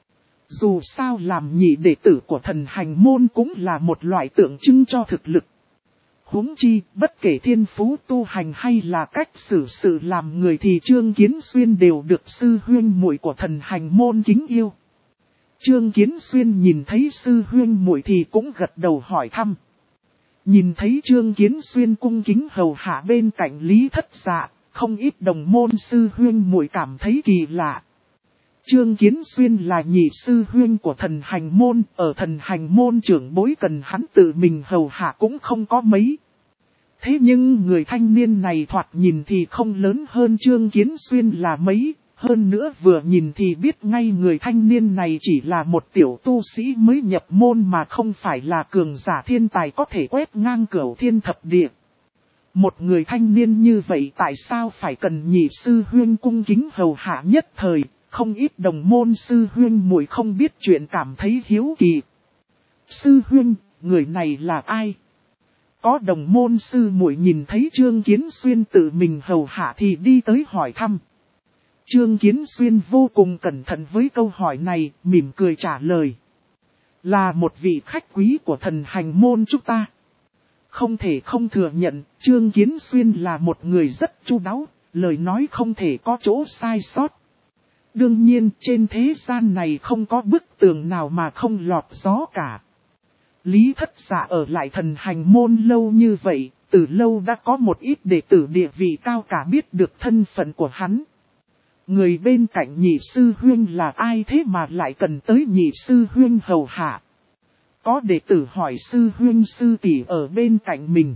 Dù sao làm nhị đệ tử của Thần Hành môn cũng là một loại tượng trưng cho thực lực. Huống chi, bất kể thiên phú tu hành hay là cách xử sự làm người thì Trương Kiến Xuyên đều được sư huynh muội của Thần Hành môn kính yêu. Trương Kiến Xuyên nhìn thấy sư huynh muội thì cũng gật đầu hỏi thăm. Nhìn thấy Trương Kiến Xuyên cung kính hầu hạ bên cạnh Lý Thất Dạ, không ít đồng môn sư huynh muội cảm thấy kỳ lạ. Trương Kiến Xuyên là nhị sư huynh của Thần Hành môn, ở Thần Hành môn trưởng bối cần hắn tự mình hầu hạ cũng không có mấy. Thế nhưng người thanh niên này thoạt nhìn thì không lớn hơn Trương Kiến Xuyên là mấy, hơn nữa vừa nhìn thì biết ngay người thanh niên này chỉ là một tiểu tu sĩ mới nhập môn mà không phải là cường giả thiên tài có thể quét ngang cửu thiên thập địa. Một người thanh niên như vậy tại sao phải cần nhị sư huynh cung kính hầu hạ nhất thời, không ít đồng môn sư huynh muội không biết chuyện cảm thấy hiếu kỳ. Sư huynh, người này là ai? Có đồng môn sư muội nhìn thấy Trương Kiến Xuyên tự mình hầu hạ thì đi tới hỏi thăm. Trương Kiến Xuyên vô cùng cẩn thận với câu hỏi này, mỉm cười trả lời. Là một vị khách quý của Thần Hành môn chúng ta. Không thể không thừa nhận, Trương Kiến Xuyên là một người rất chu đáo, lời nói không thể có chỗ sai sót. Đương nhiên, trên thế gian này không có bức tường nào mà không lọt gió cả. Lý Thất Dạ ở lại Thần Hành môn lâu như vậy, từ lâu đã có một ít đệ tử địa vị cao cả biết được thân phận của hắn. Người bên cạnh nhị sư huynh là ai thế mà lại cần tới nhị sư huynh hầu hạ? Có đệ tử hỏi sư huynh sư tỷ ở bên cạnh mình.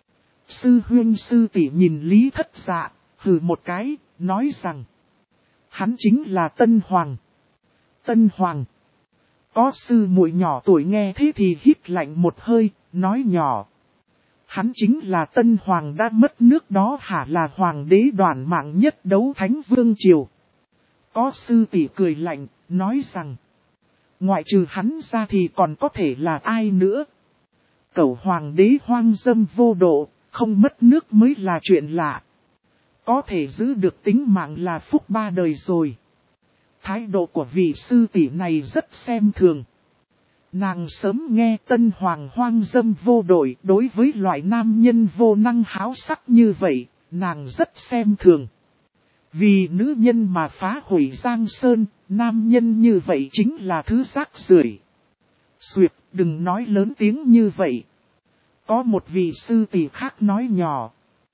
Sư huynh sư tỷ nhìn Lý Thất Dạ, hừ một cái, nói rằng. Hắn chính là Tân Hoàng. Tân Hoàng. Có sư muội nhỏ tuổi nghe thế thì hít lạnh một hơi, nói nhỏ. Hắn chính là Tân Hoàng đã mất nước đó hả, là Hoàng đế đoản mạng nhất đấu Thánh Vương Triều. Có sư tỷ cười lạnh, nói rằng. Ngoại trừ hắn ra thì còn có thể là ai nữa. Cẩu Hoàng đế hoang dâm vô độ, không mất nước mới là chuyện lạ. Có thể giữ được tính mạng là phúc ba đời rồi. Thái độ của vị sư tỷ này rất xem thường. Nàng sớm nghe Tân Hoàng hoang dâm vô đội, đối với loại nam nhân vô năng háo sắc như vậy, nàng rất xem thường. Vì nữ nhân mà phá hủy Giang Sơn, nam nhân như vậy chính là thứ rác rưởi. Xuyệt, đừng nói lớn tiếng như vậy. Có một vị sư tỷ khác nói nhỏ.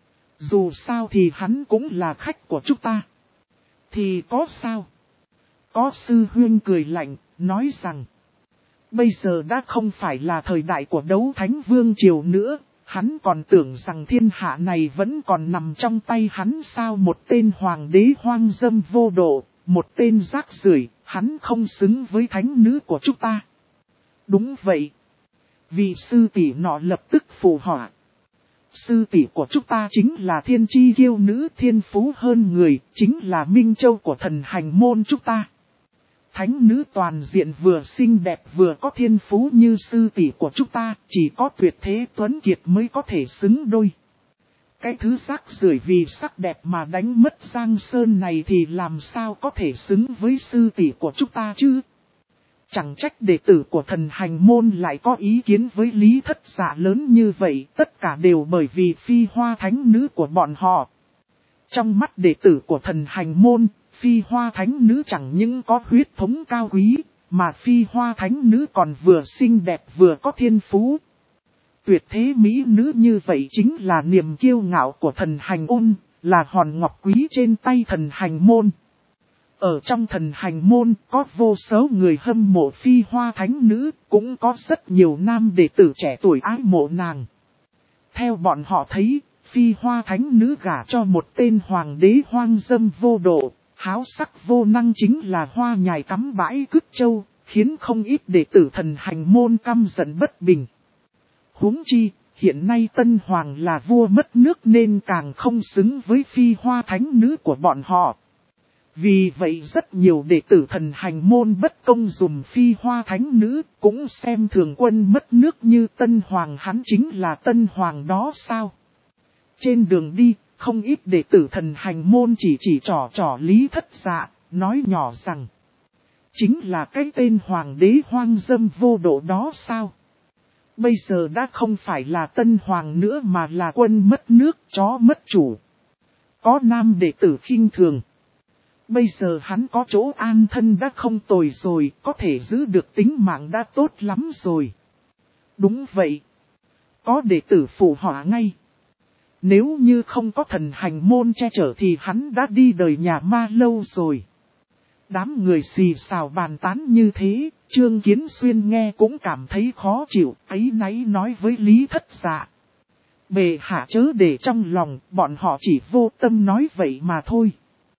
Dù sao thì hắn cũng là khách của chúng ta. Thì có sao? Có sư huynh cười lạnh, nói rằng. Bây giờ đã không phải là thời đại của đấu Thánh Vương Triều nữa. Hắn còn tưởng rằng thiên hạ này vẫn còn nằm trong tay hắn sao, một tên hoàng đế hoang dâm vô độ, một tên rác rưởi, hắn không xứng với thánh nữ của chúng ta. Đúng vậy. Vị sư tỷ nọ lập tức phụ họa. Sư tỷ của chúng ta chính là thiên chi kiêu nữ, thiên phú hơn người, chính là Minh Châu của Thần Hành môn chúng ta. Thánh nữ toàn diện vừa xinh đẹp vừa có thiên phú như sư tỷ của chúng ta, chỉ có tuyệt thế tuấn kiệt mới có thể xứng đôi. Cái thứ rác rưởi vì sắc đẹp mà đánh mất Giang Sơn này thì làm sao có thể xứng với sư tỷ của chúng ta chứ? Chẳng trách đệ tử của Thần Hành môn lại có ý kiến với Lý Thất Dạ lớn như vậy, tất cả đều bởi vì Phi Hoa thánh nữ của bọn họ. Trong mắt đệ tử của Thần Hành môn, Phi Hoa thánh nữ chẳng những có huyết thống cao quý, mà Phi Hoa thánh nữ còn vừa xinh đẹp vừa có thiên phú. Tuyệt thế mỹ nữ như vậy chính là niềm kiêu ngạo của Thần Hành môn, là hòn ngọc quý trên tay Thần Hành môn. Ở trong Thần Hành môn có vô số người hâm mộ Phi Hoa thánh nữ, cũng có rất nhiều nam đệ tử trẻ tuổi ái mộ nàng. Theo bọn họ thấy, Phi Hoa thánh nữ gả cho một tên hoàng đế hoang dâm vô độ, háo sắc vô năng chính là hoa nhài cắm bãi cứt châu, khiến không ít đệ tử Thần Hành môn căm giận bất bình. Huống chi, hiện nay Tân Hoàng là vua mất nước nên càng không xứng với phi hoa thánh nữ của bọn họ. Vì vậy rất nhiều đệ tử thần hành môn bất công dùng phi hoa thánh nữ, cũng xem thường quân mất nước như Tân Hoàng, hắn chính là Tân Hoàng đó sao. Trên đường đi, không ít đệ tử thần hành môn chỉ trỏ Lý Thất Dạ, nói nhỏ rằng chính là cái tên hoàng đế hoang dâm vô độ đó sao. Bây giờ đã không phải là Tân Hoàng nữa mà là quân mất nước, chó mất chủ. Có nam đệ tử khinh thường. Bây giờ hắn có chỗ an thân đã không tồi rồi, có thể giữ được tính mạng đã tốt lắm rồi. Đúng vậy. Có đệ tử phụ họa ngay. Nếu như không có thần hành môn che chở thì hắn đã đi đời nhà ma lâu rồi. Đám người xì xào bàn tán như thế, Trương Kiến Xuyên nghe cũng cảm thấy khó chịu, áy náy nói với Lý Thất Dạ. Bệ hạ chớ để trong lòng, bọn họ chỉ vô tâm nói vậy mà thôi.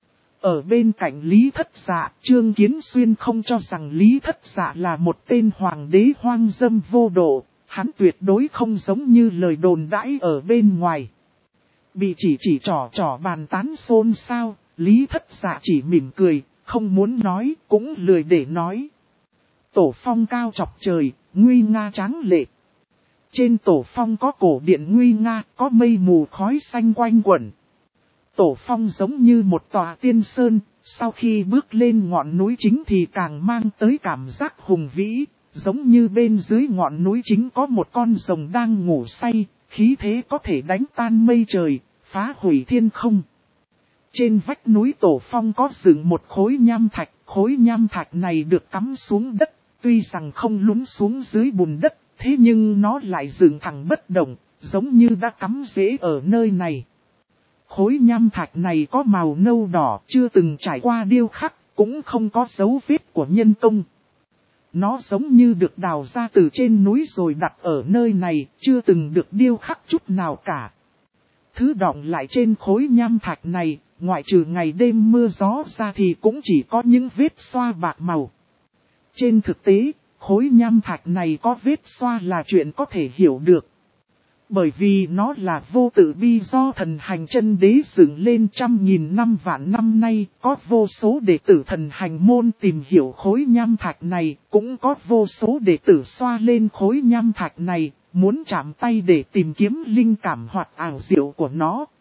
Ở bên cạnh Lý Thất Dạ, Trương Kiến Xuyên không cho rằng Lý Thất Dạ là một tên hoàng đế hoang dâm vô độ, hắn tuyệt đối không giống như lời đồn đãi ở bên ngoài. Bị chỉ trỏ bàn tán xôn xao, Lý Thất Dạ chỉ mỉm cười, không muốn nói, cũng lười để nói. Tổ phong cao chọc trời, nguy nga tráng lệ. Trên tổ phong có cổ điện nguy nga, có mây mù khói xanh quanh quẩn. Tổ phong giống như một tòa tiên sơn, sau khi bước lên ngọn núi chính thì càng mang tới cảm giác hùng vĩ, giống như bên dưới ngọn núi chính có một con rồng đang ngủ say, khí thế có thể đánh tan mây trời, phá hủy thiên không. Trên vách núi tổ phong có dựng một khối nham thạch này được cắm xuống đất, tuy rằng không lún xuống dưới bùn đất, thế nhưng nó lại dựng thẳng bất động, giống như đã cắm rễ ở nơi này. Khối nham thạch này có màu nâu đỏ, chưa từng trải qua điêu khắc, cũng không có dấu vết của nhân công. Nó giống như được đào ra từ trên núi rồi đặt ở nơi này, chưa từng được điêu khắc chút nào cả. Thứ đọng lại trên khối nham thạch này, ngoại trừ ngày đêm mưa gió ra thì cũng chỉ có những vết xoa bạc màu. Trên thực tế, khối nham thạch này có vết xoa là chuyện có thể hiểu được. Bởi vì nó là vô tự bi do thần hành chân đế dựng lên 100.000 năm vạn năm nay, có vô số đệ tử thần hành môn tìm hiểu khối nham thạch này, cũng có vô số đệ tử xoa lên khối nham thạch này, muốn chạm tay để tìm kiếm linh cảm hoặc ảo diệu của nó.